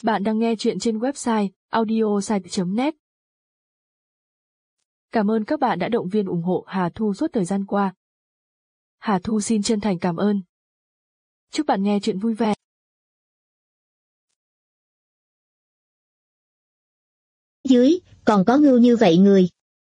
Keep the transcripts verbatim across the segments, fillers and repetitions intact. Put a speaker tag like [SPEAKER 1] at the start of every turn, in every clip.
[SPEAKER 1] Bạn đang nghe chuyện trên website audiosite chấm net. Cảm ơn các bạn đã động viên ủng hộ Hà Thu suốt thời gian qua. Hà Thu xin chân thành cảm ơn. Chúc bạn nghe chuyện vui vẻ.
[SPEAKER 2] Dưới, còn có ngưu như vậy người.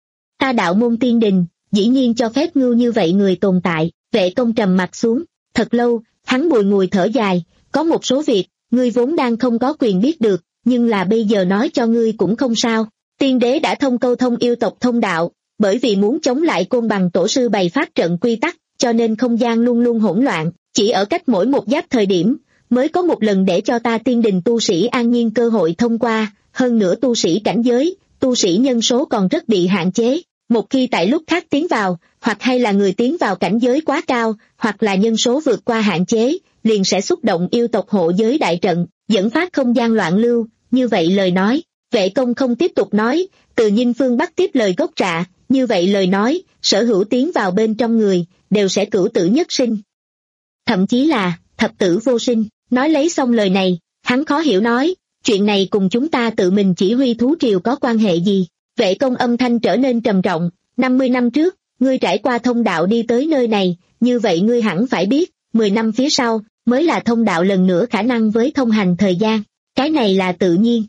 [SPEAKER 2] Ta đạo môn tiên đình, dĩ nhiên cho phép ngưu như vậy người tồn tại. Vệ Công trầm mặt xuống, thật lâu, hắn bùi ngùi thở dài, có một số việc, ngươi vốn đang không có quyền biết được, nhưng là bây giờ nói cho ngươi cũng không sao. Tiên đế đã thông câu thông yêu tộc thông đạo, bởi vì muốn chống lại Côn Bằng tổ sư bày phát trận quy tắc, cho nên không gian luôn luôn hỗn loạn, chỉ ở cách mỗi một giáp thời điểm, mới có một lần để cho ta tiên đình tu sĩ an nhiên cơ hội thông qua, hơn nữa tu sĩ cảnh giới, tu sĩ nhân số còn rất bị hạn chế. Một khi tại lúc khác tiến vào, hoặc hay là người tiến vào cảnh giới quá cao, hoặc là nhân số vượt qua hạn chế, liền sẽ xúc động yêu tộc hộ giới đại trận, dẫn phát không gian loạn lưu. Như vậy lời nói, Vệ Công không tiếp tục nói, Từ Nhinh phương Bắc tiếp lời gốc rạ, như vậy lời nói, sở hữu tiến vào bên trong người, đều sẽ cửu tử nhất sinh. Thậm chí là, thập tử vô sinh. Nói lấy xong lời này, hắn khó hiểu nói, chuyện này cùng chúng ta tự mình chỉ huy thú triều có quan hệ gì? Vệ Công âm thanh trở nên trầm trọng, năm mươi năm trước, ngươi trải qua thông đạo đi tới nơi này, như vậy ngươi hẳn phải biết, mười năm phía sau, mới là thông đạo lần nữa khả năng với thông hành thời gian, cái này là tự nhiên.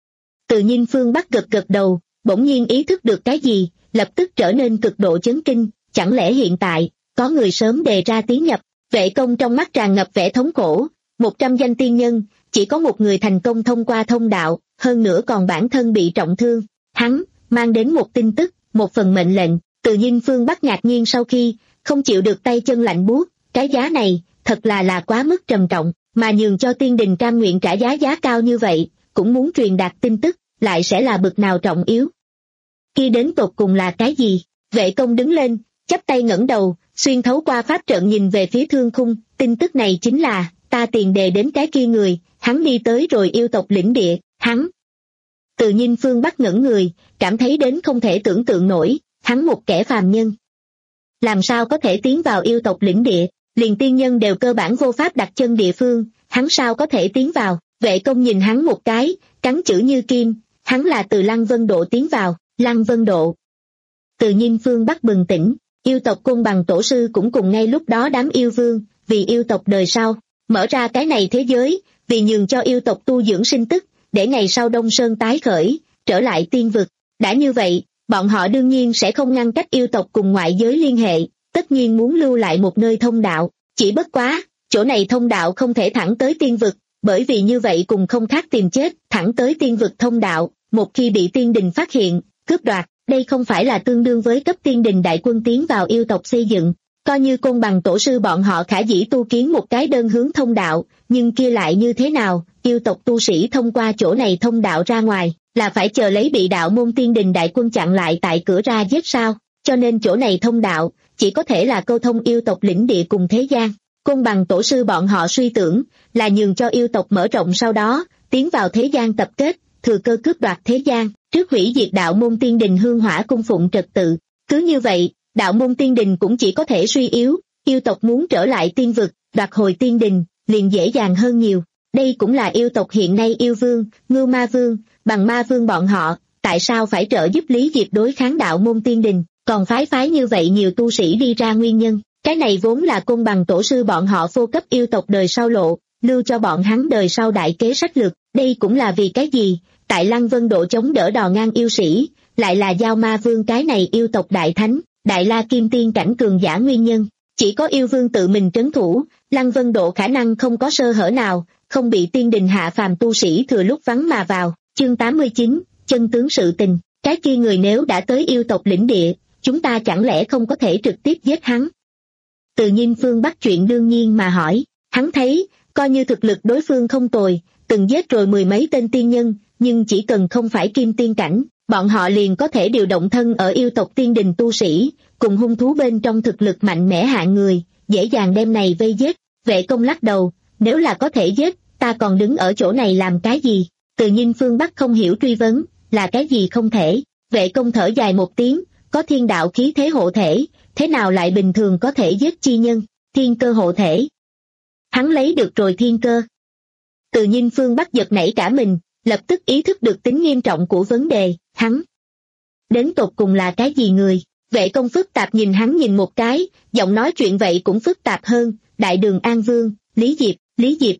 [SPEAKER 2] Từ Nhinh phương Bắc gật gật đầu, bỗng nhiên ý thức được cái gì, lập tức trở nên cực độ chấn kinh, chẳng lẽ hiện tại, có người sớm đề ra tiến nhập? Vệ Công trong mắt tràn ngập vẻ thống khổ, một trăm danh tiên nhân, chỉ có một người thành công thông qua thông đạo, hơn nữa còn bản thân bị trọng thương. Hắn mang đến một tin tức, một phần mệnh lệnh. Từ Nhinh phương Bắc ngạc nhiên sau khi không chịu được tay chân lạnh buốt, cái giá này thật là là quá mức trầm trọng, mà nhường cho tiên đình cam nguyện trả giá giá cao như vậy, cũng muốn truyền đạt tin tức, lại sẽ là bực nào trọng yếu. Kia đến tột cùng là cái gì? Vệ Công đứng lên, chắp tay ngẩng đầu, xuyên thấu qua pháp trận nhìn về phía thương khung, tin tức này chính là ta tiền đề đến cái kia người, hắn đi tới rồi yêu tộc lĩnh địa, hắn. Từ Nhinh phương Bắc ngẩn người, cảm thấy đến không thể tưởng tượng nổi, hắn một kẻ phàm nhân. Làm sao có thể tiến vào yêu tộc lĩnh địa, liền tiên nhân đều cơ bản vô pháp đặt chân địa phương, hắn sao có thể tiến vào? Vệ Công nhìn hắn một cái, cắn chữ như kim, hắn là từ Lăng Vân Độ tiến vào. Lăng Vân Độ. Từ Nhinh phương Bắc bừng tỉnh, yêu tộc Côn Bằng tổ sư cũng cùng ngay lúc đó đám yêu vương, vì yêu tộc đời sau, mở ra cái này thế giới, vì nhường cho yêu tộc tu dưỡng sinh tức, để ngày sau Đông Sơn tái khởi, trở lại tiên vực. Đã như vậy, bọn họ đương nhiên sẽ không ngăn cách yêu tộc cùng ngoại giới liên hệ, tất nhiên muốn lưu lại một nơi thông đạo, chỉ bất quá, chỗ này thông đạo không thể thẳng tới tiên vực, bởi vì như vậy cùng không khác tìm chết, thẳng tới tiên vực thông đạo, một khi bị tiên đình phát hiện, cướp đoạt, đây không phải là tương đương với cấp tiên đình đại quân tiến vào yêu tộc xây dựng. Coi như Côn Bằng tổ sư bọn họ khả dĩ tu kiến một cái đơn hướng thông đạo, nhưng kia lại như thế nào, yêu tộc tu sĩ thông qua chỗ này thông đạo ra ngoài, là phải chờ lấy bị đạo môn tiên đình đại quân chặn lại tại cửa ra giết sao, cho nên chỗ này thông đạo, chỉ có thể là câu thông yêu tộc lĩnh địa cùng thế gian. Côn Bằng tổ sư bọn họ suy tưởng, là nhường cho yêu tộc mở rộng sau đó, tiến vào thế gian tập kết, thừa cơ cướp đoạt thế gian, trước hủy diệt đạo môn tiên đình hương hỏa cung phụng trật tự. Cứ như vậy, đạo môn tiên đình cũng chỉ có thể suy yếu, yêu tộc muốn trở lại tiên vực, đoạt hồi tiên đình, liền dễ dàng hơn nhiều. Đây cũng là yêu tộc hiện nay yêu vương, Ngưu Ma Vương, Bằng Ma Vương bọn họ, tại sao phải trợ giúp Lý Diệp đối kháng đạo môn tiên đình, còn phái phái như vậy nhiều tu sĩ đi ra nguyên nhân. Cái này vốn là Côn Bằng tổ sư bọn họ phô cấp yêu tộc đời sau lộ, lưu cho bọn hắn đời sau đại kế sách lược. Đây cũng là vì cái gì, tại Lăng Vân Độ chống đỡ đò ngang yêu sĩ, lại là Giao Ma Vương cái này yêu tộc đại thánh, đại la kim tiên cảnh cường giả nguyên nhân. Chỉ có yêu vương tự mình trấn thủ, Lăng Vân Độ khả năng không có sơ hở nào, không bị tiên đình hạ phàm tu sĩ thừa lúc vắng mà vào. Chương tám mươi chín, chân tướng sự tình, cái kia người nếu đã tới yêu tộc lĩnh địa, chúng ta chẳng lẽ không có thể trực tiếp giết hắn? Từ Nhinh phương Bắc chuyện đương nhiên mà hỏi, hắn thấy, coi như thực lực đối phương không tồi, từng giết rồi mười mấy tên tiên nhân, nhưng chỉ cần không phải kim tiên cảnh, bọn họ liền có thể điều động thân ở yêu tộc tiên đình tu sĩ, cùng hung thú bên trong thực lực mạnh mẽ hạng người, dễ dàng đem này vây giết. Vệ Công lắc đầu, nếu là có thể giết, ta còn đứng ở chỗ này làm cái gì? Từ Nhinh phương Bắc không hiểu truy vấn, là cái gì không thể? Vệ Công thở dài một tiếng, có thiên đạo khí thế hộ thể, thế nào lại bình thường có thể giết chi nhân? Thiên cơ hộ thể. Hắn lấy được rồi thiên cơ. Từ Nhiên phương Bắc giật nảy cả mình, lập tức ý thức được tính nghiêm trọng của vấn đề, hắn đến tột cùng là cái gì người? Vệ công phức tạp nhìn hắn nhìn một cái, giọng nói chuyện vậy cũng phức tạp hơn, Đại Đường An Vương, Lý Diệp, Lý Diệp.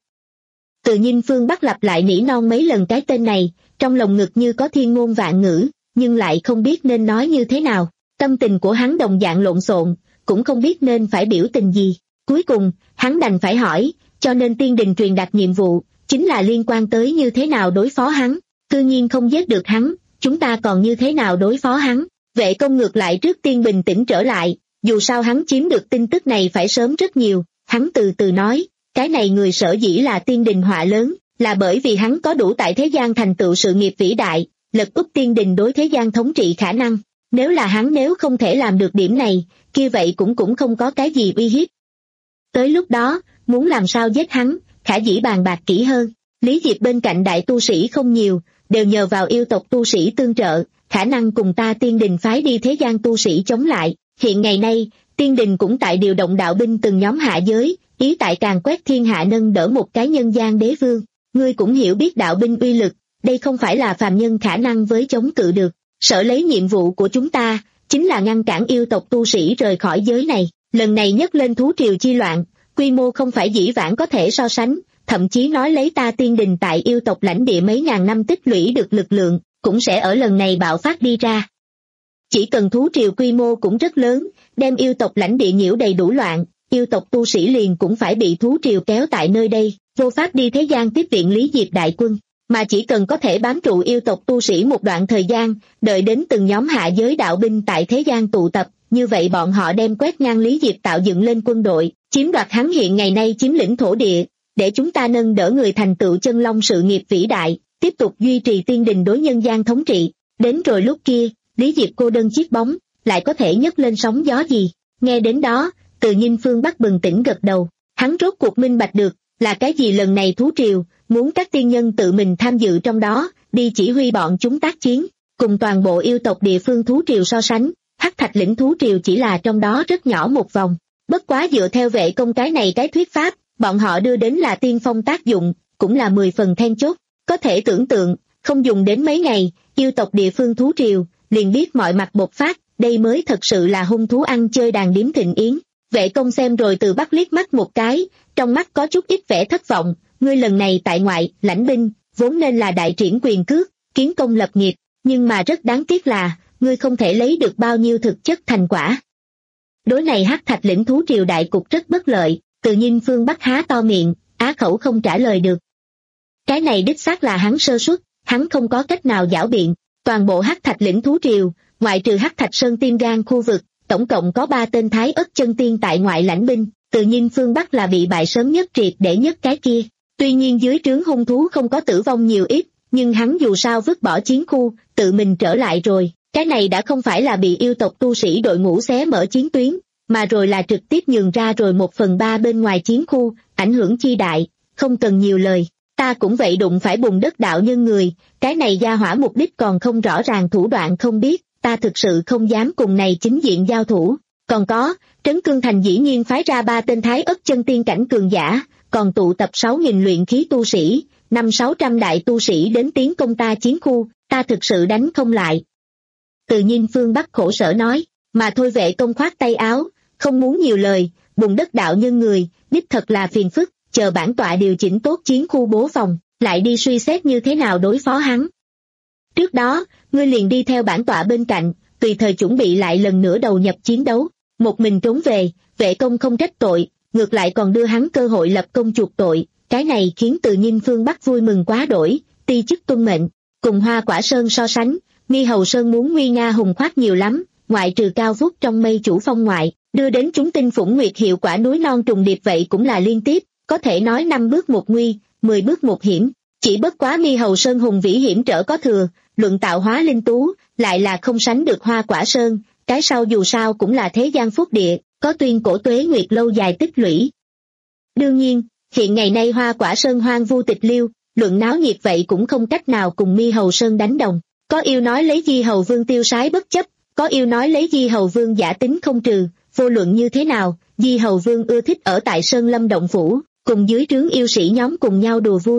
[SPEAKER 2] Từ Nhiên phương Bắc lặp lại nỉ non mấy lần cái tên này, trong lòng ngực như có thiên ngôn vạn ngữ, nhưng lại không biết nên nói như thế nào. Tâm tình của hắn đồng dạng lộn xộn, cũng không biết nên phải biểu tình gì. Cuối cùng, hắn đành phải hỏi, cho nên tiên đình truyền đạt nhiệm vụ, chính là liên quan tới như thế nào đối phó hắn. Cư nhiên không giết được hắn, chúng ta còn như thế nào đối phó hắn? Vệ công ngược lại trước tiên bình tĩnh trở lại, dù sao hắn chiếm được tin tức này phải sớm rất nhiều. Hắn từ từ nói, cái này người sở dĩ là tiên đình họa lớn, là bởi vì hắn có đủ tại thế gian thành tựu sự nghiệp vĩ đại, lật úp tiên đình đối thế gian thống trị khả năng. Nếu là hắn nếu không thể làm được điểm này, kia vậy cũng cũng không có cái gì uy hiếp. Tới lúc đó, muốn làm sao giết hắn, khả dĩ bàn bạc kỹ hơn. Lý Diệp bên cạnh đại tu sĩ không nhiều, đều nhờ vào yêu tộc tu sĩ tương trợ, khả năng cùng ta tiên đình phái đi thế gian tu sĩ chống lại. Hiện ngày nay, tiên đình cũng tại điều động đạo binh từng nhóm hạ giới, ý tại càng quét thiên hạ nâng đỡ một cái nhân gian đế vương. Ngươi cũng hiểu biết đạo binh uy lực, đây không phải là phàm nhân khả năng với chống cự được. Sở lấy nhiệm vụ của chúng ta, chính là ngăn cản yêu tộc tu sĩ rời khỏi giới này. Lần này nhấc lên thú triều chi loạn, quy mô không phải dĩ vãng có thể so sánh, thậm chí nói lấy ta tiên đình tại yêu tộc lãnh địa mấy ngàn năm tích lũy được lực lượng, cũng sẽ ở lần này bạo phát đi ra. Chỉ cần thú triều quy mô cũng rất lớn, đem yêu tộc lãnh địa nhiễu đầy đủ loạn, yêu tộc tu sĩ liền cũng phải bị thú triều kéo tại nơi đây, vô pháp đi thế gian tiếp viện Lý Diệp đại quân. Mà chỉ cần có thể bám trụ yêu tộc tu sĩ một đoạn thời gian, đợi đến từng nhóm hạ giới đạo binh tại thế gian tụ tập, như vậy bọn họ đem quét ngang Lý Diệp tạo dựng lên quân đội, chiếm đoạt hắn hiện ngày nay chiếm lĩnh thổ địa, để chúng ta nâng đỡ người thành tựu chân long sự nghiệp vĩ đại, tiếp tục duy trì tiên đình đối nhân gian thống trị. Đến rồi lúc kia, Lý Diệp cô đơn chiếc bóng, lại có thể nhấc lên sóng gió gì? Nghe đến đó, Từ Nhiên phương Bắc bừng tỉnh gật đầu, hắn rốt cuộc minh bạch được, là cái gì lần này thú triều, muốn các tiên nhân tự mình tham dự trong đó, đi chỉ huy bọn chúng tác chiến, cùng toàn bộ yêu tộc địa phương thú triều so sánh, Hắc Thạch lĩnh thú triều chỉ là trong đó rất nhỏ một vòng. Bất quá dựa theo vệ công cái này cái thuyết pháp, bọn họ đưa đến là tiên phong tác dụng, cũng là mười phần then chốt. Có thể tưởng tượng, không dùng đến mấy ngày, yêu tộc địa phương thú triều, liền biết mọi mặt bộc phát, đây mới thật sự là hung thú ăn chơi đàn điếm thịnh yến. Vệ công xem rồi từ Bắc liếc mắt một cái, trong mắt có chút ít vẻ thất vọng, ngươi lần này tại ngoại, lãnh binh, vốn nên là đại triển quyền cước, kiến công lập nghiệp, nhưng mà rất đáng tiếc là, ngươi không thể lấy được bao nhiêu thực chất thành quả. Đối này Hắc Thạch lĩnh thú triều đại cục rất bất lợi, Từ Nhiên phương Bắc há to miệng, á khẩu không trả lời được. Cái này đích xác là hắn sơ suất, hắn không có cách nào giảo biện, toàn bộ Hắc Thạch lĩnh thú triều, ngoại trừ Hắc Thạch Sơn Tim Gan khu vực, tổng cộng có ba tên Thái Ất chân tiên tại ngoại lãnh binh, Từ Nhiên phương Bắc là bị bại sớm nhất triệt để nhất cái kia. Tuy nhiên dưới trướng hung thú không có tử vong nhiều ít, nhưng hắn dù sao vứt bỏ chiến khu, tự mình trở lại rồi. Cái này đã không phải là bị yêu tộc tu sĩ đội ngũ xé mở chiến tuyến, mà rồi là trực tiếp nhường ra rồi một phần ba bên ngoài chiến khu, ảnh hưởng chi đại, không cần nhiều lời. Ta cũng vậy đụng phải bùn đất đạo nhân người, cái này gia hỏa mục đích còn không rõ ràng thủ đoạn không biết, ta thực sự không dám cùng này chính diện giao thủ. Còn có, Trấn Cương Thành dĩ nhiên phái ra ba tên Thái Ất chân tiên cảnh cường giả, còn tụ tập sáu nghìn luyện khí tu sĩ, năm sáu trăm đại tu sĩ đến tiến công ta chiến khu, ta thực sự đánh không lại. Từ Nhiên phương Bắc khổ sở nói, mà thôi vệ công khoát tay áo, không muốn nhiều lời, bùn đất đạo nhân người, đích thật là phiền phức, chờ bản tọa điều chỉnh tốt chiến khu bố phòng, lại đi suy xét như thế nào đối phó hắn. Trước đó, ngươi liền đi theo bản tọa bên cạnh, tùy thời chuẩn bị lại lần nữa đầu nhập chiến đấu, một mình trốn về, vệ công không trách tội, ngược lại còn đưa hắn cơ hội lập công chuộc tội, cái này khiến Từ Nhiên phương Bắc vui mừng quá đổi, ti chức tuân mệnh, cùng Hoa Quả Sơn so sánh, Mi Hầu Sơn muốn nguy nga hùng khoát nhiều lắm, ngoại trừ cao vút trong mây chủ phong ngoại, đưa đến chúng tinh phủng nguyệt hiệu quả núi non trùng điệp vậy cũng là liên tiếp, có thể nói năm bước một nguy, mười bước một hiểm, chỉ bất quá Mi Hầu Sơn hùng vĩ hiểm trở có thừa, luận tạo hóa linh tú, lại là không sánh được Hoa Quả Sơn, cái sau dù sao cũng là thế gian phúc địa, có tuyên cổ tuế nguyệt lâu dài tích lũy. Đương nhiên, hiện ngày nay Hoa Quả Sơn hoang vu tịch liêu, luận náo nhiệt vậy cũng không cách nào cùng Mi Hầu Sơn đánh đồng. Có yêu nói lấy Di Hầu Vương tiêu sái bất chấp, có yêu nói lấy Di Hầu Vương giả tính không trừ, vô luận như thế nào, Di Hầu Vương ưa thích ở tại Sơn Lâm Động Phủ, cùng dưới trướng yêu sĩ nhóm cùng nhau đùa vui,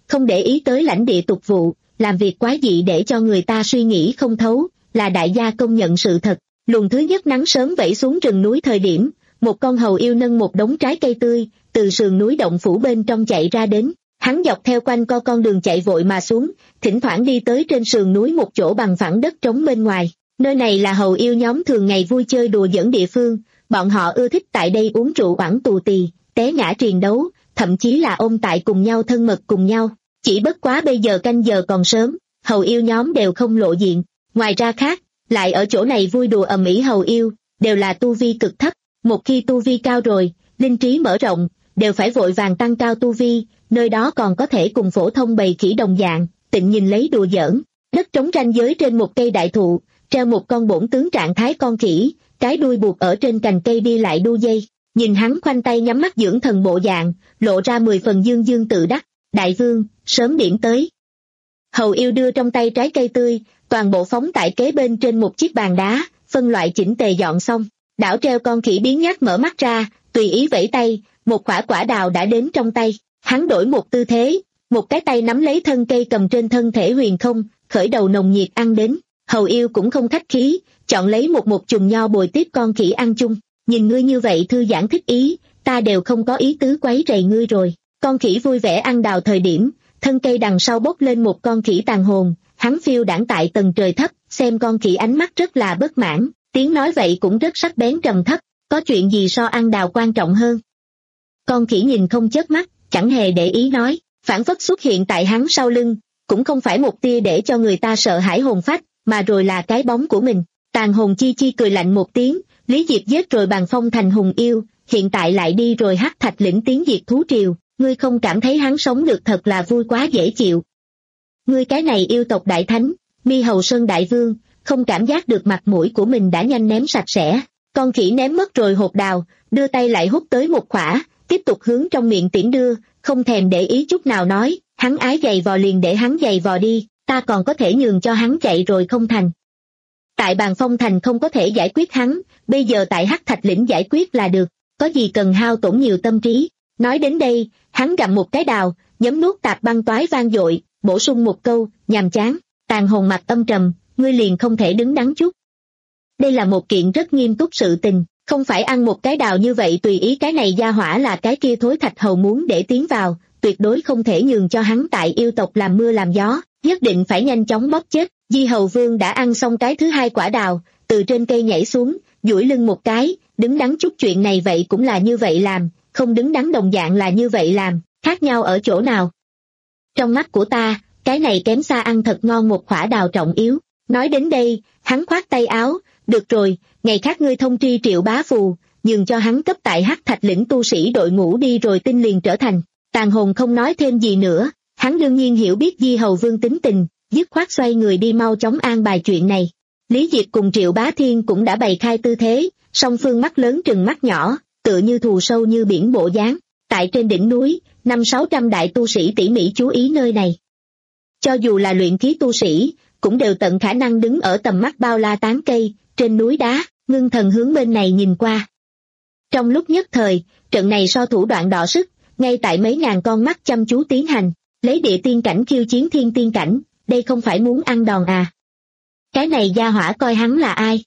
[SPEAKER 2] không để ý tới lãnh địa tục vụ, làm việc quái dị để cho người ta suy nghĩ không thấu, là đại gia công nhận sự thật. Luồng thứ nhất nắng sớm vẩy xuống rừng núi thời điểm, một con hầu yêu nâng một đống trái cây tươi, từ sườn núi động phủ bên trong chạy ra đến. Hắn dọc theo quanh co con đường chạy vội mà xuống, thỉnh thoảng đi tới trên sườn núi một chỗ bằng phẳng đất trống bên ngoài. Nơi này là hầu yêu nhóm thường ngày vui chơi đùa giỡn địa phương, bọn họ ưa thích tại đây uống rượu oảng tù tì, té ngã triền đấu, thậm chí là ôm tại cùng nhau thân mật cùng nhau. Chỉ bất quá bây giờ canh giờ còn sớm, hầu yêu nhóm đều không lộ diện. Ngoài ra khác, lại ở chỗ này vui đùa ầm ĩ hầu yêu, đều là tu vi cực thấp. Một khi tu vi cao rồi, linh trí mở rộng, đều phải vội vàng tăng cao tu vi, nơi đó còn có thể cùng phổ thông bầy khỉ đồng dạng, tịnh nhìn lấy đùa giỡn. Đất trống ranh giới trên một cây đại thụ, treo một con bổn tướng trạng thái con khỉ, cái đuôi buộc ở trên cành cây đi lại đu dây. Nhìn hắn khoanh tay nhắm mắt dưỡng thần bộ dạng, lộ ra mười phần dương dương tự đắc. Đại vương, sớm điểm tới. Hầu yêu đưa trong tay trái cây tươi, toàn bộ phóng tại kế bên trên một chiếc bàn đá, phân loại chỉnh tề dọn xong. Đảo treo con khỉ biến nhác mở mắt ra, tùy ý vẫy tay, một quả quả đào đã đến trong tay. Hắn đổi một tư thế, một cái tay nắm lấy thân cây cầm trên thân thể huyền không, khởi đầu nồng nhiệt ăn đến. Hầu yêu cũng không khách khí, chọn lấy một một chùm nho bồi tiếp con khỉ ăn chung. Nhìn ngươi như vậy thư giãn thích ý, ta đều không có ý tứ quấy rầy ngươi rồi. Con khỉ vui vẻ ăn đào thời điểm, thân cây đằng sau bốc lên một con khỉ tàn hồn, hắn phiêu đãng tại tầng trời thấp, xem con khỉ ánh mắt rất là bất mãn, tiếng nói vậy cũng rất sắc bén trầm thấp, có chuyện gì so ăn đào quan trọng hơn. Con khỉ nhìn không chớp mắt, chẳng hề để ý nói, phản phất xuất hiện tại hắn sau lưng, cũng không phải một tia để cho người ta sợ hãi hồn phách, mà rồi là cái bóng của mình. Tàn hồn chi chi cười lạnh một tiếng, Lý Diệp giết rồi Bàn Phong thành hùng yêu, hiện tại lại đi rồi hắc thạch lĩnh tiến diệt thú triều, ngươi không cảm thấy hắn sống được thật là vui quá dễ chịu. Ngươi cái này yêu tộc đại thánh, Mi Hầu Sơn đại vương, không cảm giác được mặt mũi của mình đã nhanh ném sạch sẽ. Con khỉ ném mất rồi hột đào, đưa tay lại hút tới một khỏa, tiếp tục hướng trong miệng tiễn đưa, không thèm để ý chút nào nói, hắn ái giày vò liền để hắn giày vò đi, ta còn có thể nhường cho hắn chạy rồi không thành. Tại Bàn Phong thành không có thể giải quyết hắn, bây giờ tại hắc thạch lĩnh giải quyết là được, có gì cần hao tổn nhiều tâm trí. Nói đến đây, hắn gặm một cái đào, nhấm nuốt tạp băng toái vang dội, bổ sung một câu, nhàm chán. Tàn hồn mặt âm trầm, ngươi liền không thể đứng đắn chút. Đây là một kiện rất nghiêm túc sự tình, không phải ăn một cái đào như vậy tùy ý cái này gia hỏa là cái kia thối thạch hầu muốn để tiến vào, tuyệt đối không thể nhường cho hắn tại yêu tộc làm mưa làm gió, nhất định phải nhanh chóng bóp chết. Di Hầu Vương đã ăn xong cái thứ hai quả đào, từ trên cây nhảy xuống, duỗi lưng một cái, đứng đắn chút chuyện này vậy cũng là như vậy làm, không đứng đắn đồng dạng là như vậy làm, khác nhau ở chỗ nào? Trong mắt của ta, cái này kém xa ăn thật ngon một quả đào trọng yếu. Nói đến đây, hắn khoát tay áo, được rồi, ngày khác ngươi thông tri Triệu Bá Phù, nhường cho hắn cấp tại hắc thạch lĩnh tu sĩ đội ngũ đi rồi tin liền trở thành. Tàn hồn không nói thêm gì nữa, hắn đương nhiên hiểu biết Di Hầu Vương tính tình, dứt khoát xoay người đi mau chóng an bài chuyện này. Lý Diệp cùng Triệu Bá Thiên cũng đã bày khai tư thế, song phương mắt lớn trừng mắt nhỏ, tựa như thù sâu như biển bộ dáng. Tại trên đỉnh núi, năm sáu trăm đại tu sĩ tỉ mỉ chú ý nơi này. Cho dù là luyện khí tu sĩ, cũng đều tận khả năng đứng ở tầm mắt bao la tán cây, trên núi đá, ngưng thần hướng bên này nhìn qua. Trong lúc nhất thời, trận này so thủ đoạn đọ sức, ngay tại mấy ngàn con mắt chăm chú tiến hành, lấy địa tiên cảnh khiêu chiến thiên tiên cảnh, đây không phải muốn ăn đòn à. Cái này gia hỏa coi hắn là ai?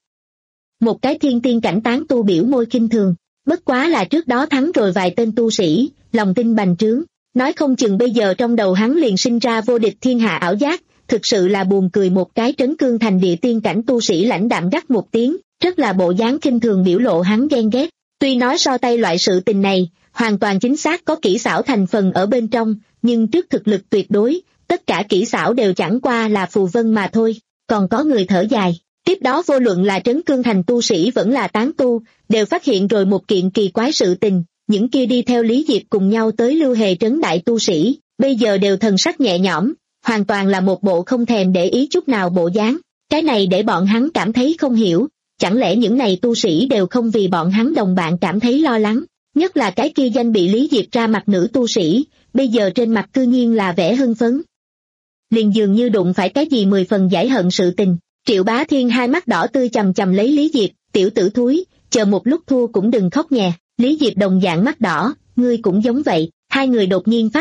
[SPEAKER 2] Một cái thiên tiên cảnh tán tu biểu môi khinh thường, bất quá là trước đó thắng rồi vài tên tu sĩ, lòng tin bành trướng, nói không chừng bây giờ trong đầu hắn liền sinh ra vô địch thiên hạ ảo giác, thực sự là buồn cười. Một cái trấn cương thành địa tiên cảnh tu sĩ lãnh đạm gắt một tiếng, rất là bộ dáng khinh thường biểu lộ hắn ghen ghét. Tuy nói so tay loại sự tình này, hoàn toàn chính xác có kỹ xảo thành phần ở bên trong, nhưng trước thực lực tuyệt đối, tất cả kỹ xảo đều chẳng qua là phù vân mà thôi. Còn có người thở dài, tiếp đó vô luận là trấn cương thành tu sĩ vẫn là tán tu, đều phát hiện rồi một kiện kỳ quái sự tình, những kia đi theo Lý Diệp cùng nhau tới Lưu Hề trấn đại tu sĩ, bây giờ đều thần sắc nhẹ nhõm, hoàn toàn là một bộ không thèm để ý chút nào bộ dáng. Cái này để bọn hắn cảm thấy không hiểu, chẳng lẽ những này tu sĩ đều không vì bọn hắn đồng bạn cảm thấy lo lắng, nhất là cái kia danh bị Lý Diệp ra mặt nữ tu sĩ, bây giờ trên mặt cư nhiên là vẻ hưng phấn. Liền dường như đụng phải cái gì mười phần giải hận sự tình. Triệu Bá Thiên hai mắt đỏ tươi chầm chầm lấy Lý Diệp, tiểu tử thúi, chờ một lúc thua cũng đừng khóc nhè. Lý Diệp đồng dạng mắt đỏ, ngươi cũng giống vậy. Hai người đột nhiên phát lực,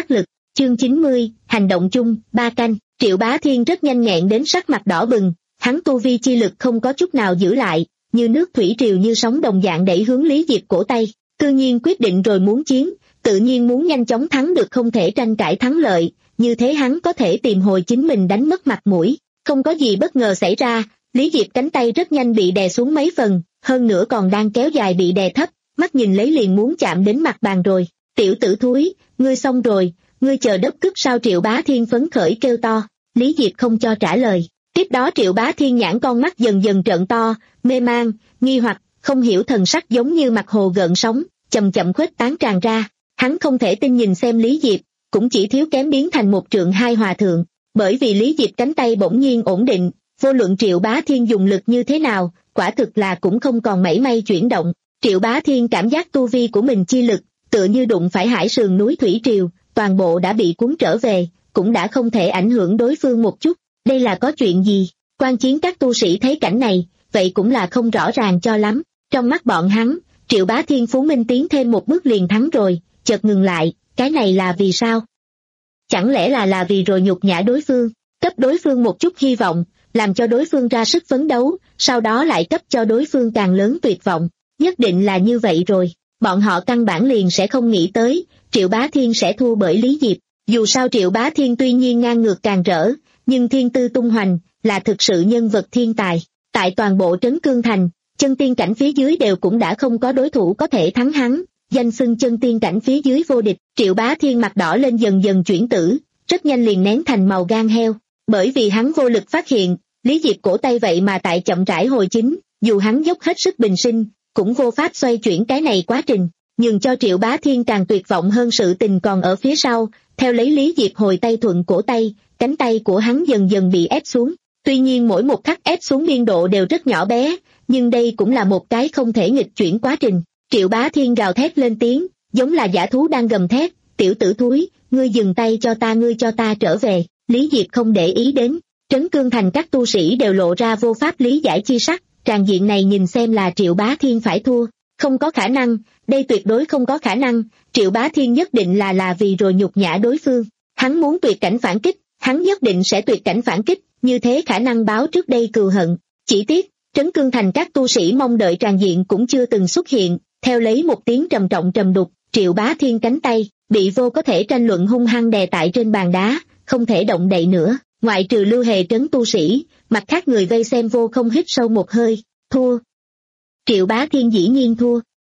[SPEAKER 2] Chương chín mươi, hành động chung, ba canh. Triệu Bá Thiên rất nhanh nghẹn đến sắc mặt đỏ bừng, hắn tu vi chi lực không có chút nào giữ lại, như nước thủy triều như sóng đồng dạng đẩy hướng Lý Diệp cổ tay, cư nhiên quyết định rồi muốn chiến, tự nhiên muốn nhanh chóng thắng được, không thể tranh cãi thắng lợi, như thế hắn có thể tìm hồi chính mình đánh mất mặt mũi. Không có gì bất ngờ xảy ra, Lý Diệp cánh tay rất nhanh bị đè xuống mấy phần, hơn nữa còn đang kéo dài bị đè thấp, mắt nhìn lấy liền muốn chạm đến mặt bàn rồi. Tiểu tử thúi, ngươi xong rồi, ngươi chờ đất cức sao? Triệu Bá Thiên phấn khởi kêu to. Lý Diệp không cho trả lời. Tiếp đó Triệu Bá Thiên nhãn con mắt dần dần trợn to, mê man, nghi hoặc, không hiểu thần sắc giống như mặt hồ gợn sóng, chậm chậm khuếch tán tràn ra. Hắn không thể tin nhìn xem Lý Diệp, cũng chỉ thiếu kém biến thành một trượng hai hòa thượng, bởi vì Lý Diệp cánh tay bỗng nhiên ổn định, vô luận Triệu Bá Thiên dùng lực như thế nào, quả thực là cũng không còn mảy may chuyển động. Triệu Bá Thiên cảm giác tu vi của mình chi lực, tựa như đụng phải hải sườn núi thủy triều, toàn bộ đã bị cuốn trở về, cũng đã không thể ảnh hưởng đối phương một chút. Đây là có chuyện gì? Quan chiến các tu sĩ thấy cảnh này, vậy cũng là không rõ ràng cho lắm. Trong mắt bọn hắn, Triệu Bá Thiên phú minh tiến thêm một bước liền thắng rồi, chợt ngừng lại, cái này là vì sao? Chẳng lẽ là là vì rồi nhục nhã đối phương, cấp đối phương một chút hy vọng, làm cho đối phương ra sức phấn đấu, sau đó lại cấp cho đối phương càng lớn tuyệt vọng. Nhất định là như vậy rồi, bọn họ căn bản liền sẽ không nghĩ tới, Triệu Bá Thiên sẽ thua bởi Lý Diệp. Dù sao Triệu Bá Thiên tuy nhiên ngang ngược càng rỡ, nhưng thiên tư tung hoành, là thực sự nhân vật thiên tài. Tại toàn bộ Trấn Cương Thành, chân tiên cảnh phía dưới đều cũng đã không có đối thủ có thể thắng hắn, danh xưng chân tiên cảnh phía dưới vô địch. Triệu Bá Thiên mặt đỏ lên dần dần chuyển tử, rất nhanh liền nén thành màu gan heo, bởi vì hắn vô lực phát hiện, Lý Diệp cổ tay vậy mà tại chậm rãi hồi chính, dù hắn dốc hết sức bình sinh, cũng vô pháp xoay chuyển cái này quá trình, nhưng cho Triệu Bá Thiên càng tuyệt vọng hơn sự tình còn ở phía sau. Theo lấy Lý Diệp hồi tay thuận cổ tay, cánh tay của hắn dần dần bị ép xuống, tuy nhiên mỗi một khắc ép xuống biên độ đều rất nhỏ bé, nhưng đây cũng là một cái không thể nghịch chuyển quá trình. Triệu Bá Thiên gào thét lên tiếng, giống là dã thú đang gầm thét, tiểu tử thúi, ngươi dừng tay cho ta, ngươi cho ta trở về. Lý Diệp không để ý đến, Trấn Cương Thành các tu sĩ đều lộ ra vô pháp lý giải chi sắc, tràng diện này nhìn xem là Triệu Bá Thiên phải thua, không có khả năng, đây tuyệt đối không có khả năng, Triệu Bá Thiên nhất định là là vì rồi nhục nhã đối phương, hắn muốn tuyệt cảnh phản kích, hắn nhất định sẽ tuyệt cảnh phản kích, như thế khả năng báo trước đây cừu hận. Chỉ tiếc, Trấn Cương Thành các tu sĩ mong đợi tràng diện cũng chưa từng xuất hiện, theo lấy một tiếng trầm trọng trầm đục, Triệu Bá Thiên cánh tay, bị vô có thể tranh luận hung hăng đè tại trên bàn đá, không thể động đậy nữa, ngoại trừ Lưu Hề Trấn tu sĩ, mặt khác người vây xem vô không hít sâu một hơi, thua. Triệu Bá Thiên dĩ nhiên thua.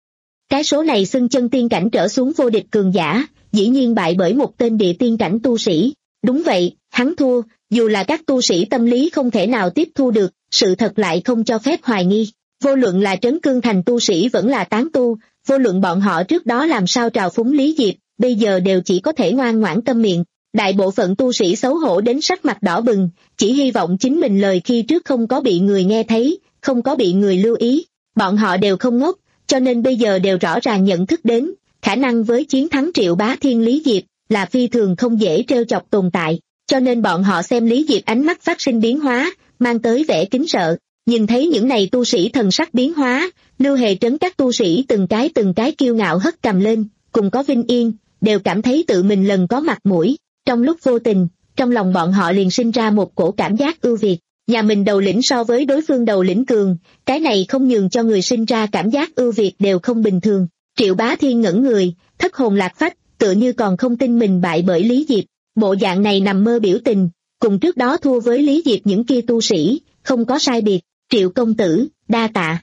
[SPEAKER 2] Cái số này xưng chân tiên cảnh trở xuống vô địch cường giả, dĩ nhiên bại bởi một tên địa tiên cảnh tu sĩ. Đúng vậy, hắn thua, dù là các tu sĩ tâm lý không thể nào tiếp thu được, sự thật lại không cho phép hoài nghi. Vô luận là Trấn Cương Thành tu sĩ vẫn là tán tu, vô luận bọn họ trước đó làm sao trào phúng Lý Diệp, bây giờ đều chỉ có thể ngoan ngoãn câm miệng. Đại bộ phận tu sĩ xấu hổ đến sắc mặt đỏ bừng, chỉ hy vọng chính mình lời khi trước không có bị người nghe thấy, không có bị người lưu ý. Bọn họ đều không ngốc, cho nên bây giờ đều rõ ràng nhận thức đến, khả năng với chiến thắng Triệu Bá Thiên Lý Diệp, là phi thường không dễ trêu chọc tồn tại, cho nên bọn họ xem Lý Diệp ánh mắt phát sinh biến hóa, mang tới vẻ kính sợ. Nhìn thấy những này tu sĩ thần sắc biến hóa, Lưu Hề Trấn các tu sĩ từng cái từng cái kiêu ngạo hất cằm lên, cùng có vinh yên, đều cảm thấy tự mình lần có mặt mũi. Trong lúc vô tình, trong lòng bọn họ liền sinh ra một cổ cảm giác ưu việt, nhà mình đầu lĩnh so với đối phương đầu lĩnh cường, cái này không nhường cho người sinh ra cảm giác ưu việt đều không bình thường. Triệu Bá Thiên ngẩn người, thất hồn lạc phách, tựa như còn không tin mình bại bởi Lý Diệp, bộ dạng này nằm mơ biểu tình, cùng trước đó thua với Lý Diệp những kia tu sĩ, không có sai biệt. Triệu công tử, đa tạ.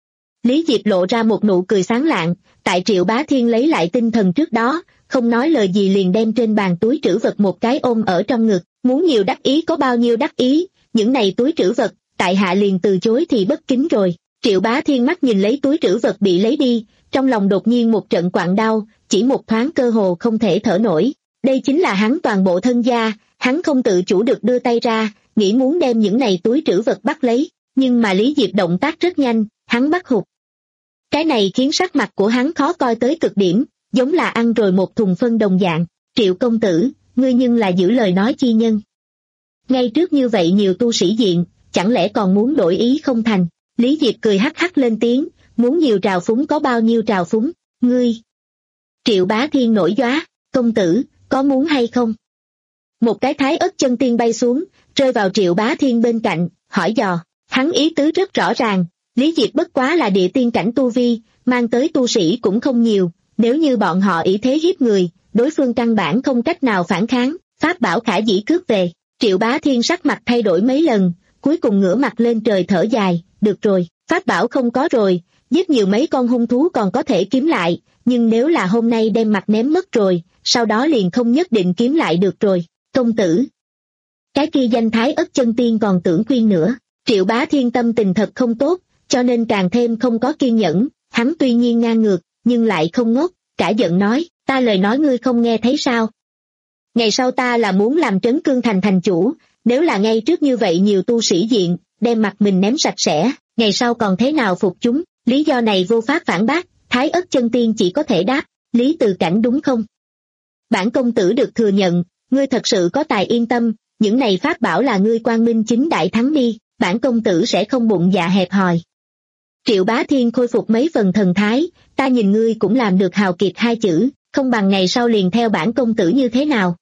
[SPEAKER 2] Lý Diệp lộ ra một nụ cười sáng lạng, tại Triệu Bá Thiên lấy lại tinh thần trước đó, không nói lời gì liền đem trên bàn túi trữ vật một cái ôm ở trong ngực, muốn nhiều đắc ý có bao nhiêu đắc ý, những này túi trữ vật, tại hạ liền từ chối thì bất kính rồi. Triệu Bá Thiên mắt nhìn lấy túi trữ vật bị lấy đi, trong lòng đột nhiên một trận quặn đau, chỉ một thoáng cơ hồ không thể thở nổi. Đây chính là hắn toàn bộ thân gia, hắn không tự chủ được đưa tay ra, nghĩ muốn đem những này túi trữ vật bắt lấy, nhưng mà Lý Diệp động tác rất nhanh, hắn bắt hụt. Cái này khiến sắc mặt của hắn khó coi tới cực điểm, giống là ăn rồi một thùng phân đồng dạng. Triệu công tử, ngươi nhưng là giữ lời nói chi nhân. Ngay trước như vậy nhiều tu sĩ diện, chẳng lẽ còn muốn đổi ý không thành? Lý Diệp cười hắc hắc lên tiếng, muốn nhiều trào phúng có bao nhiêu trào phúng, ngươi. Triệu Bá Thiên nổi gióa, công tử, có muốn hay không? Một cái thái ớt chân tiên bay xuống, rơi vào Triệu Bá Thiên bên cạnh, hỏi dò. Hắn ý tứ rất rõ ràng, Lý Diệp bất quá là địa tiên cảnh tu vi, mang tới tu sĩ cũng không nhiều, nếu như bọn họ ý thế hiếp người, đối phương căn bản không cách nào phản kháng, pháp bảo khả dĩ cướp về. Triệu Bá Thiên sắc mặt thay đổi mấy lần, cuối cùng ngửa mặt lên trời thở dài, được rồi, pháp bảo không có rồi, giết nhiều mấy con hung thú còn có thể kiếm lại, nhưng nếu là hôm nay đem mặt ném mất rồi, sau đó liền không nhất định kiếm lại được rồi. Công tử, cái kia danh thái ất chân tiên còn tưởng khuyên nữa. Triệu Bá Thiên tâm tình thật không tốt, cho nên càng thêm không có kiên nhẫn, hắn tuy nhiên ngang ngược, nhưng lại không ngốc, cả giận nói, ta lời nói ngươi không nghe thấy sao? Ngày sau ta là muốn làm Trấn Cương Thành thành chủ, nếu là ngay trước như vậy nhiều tu sĩ diện, đem mặt mình ném sạch sẽ, ngày sau còn thế nào phục chúng, lý do này vô pháp phản bác, thái ất chân tiên chỉ có thể đáp, Lý Từ Cảnh đúng không? Bản công tử được thừa nhận, ngươi thật sự có tài yên tâm, những này pháp bảo là ngươi quang minh chính đại thắng đi, bản công tử sẽ không bụng dạ hẹp hòi. Triệu Bá Thiên khôi phục mấy phần thần thái, ta nhìn ngươi cũng làm được hào kiệt hai chữ, không bằng ngày sau liền theo bản công tử như thế nào.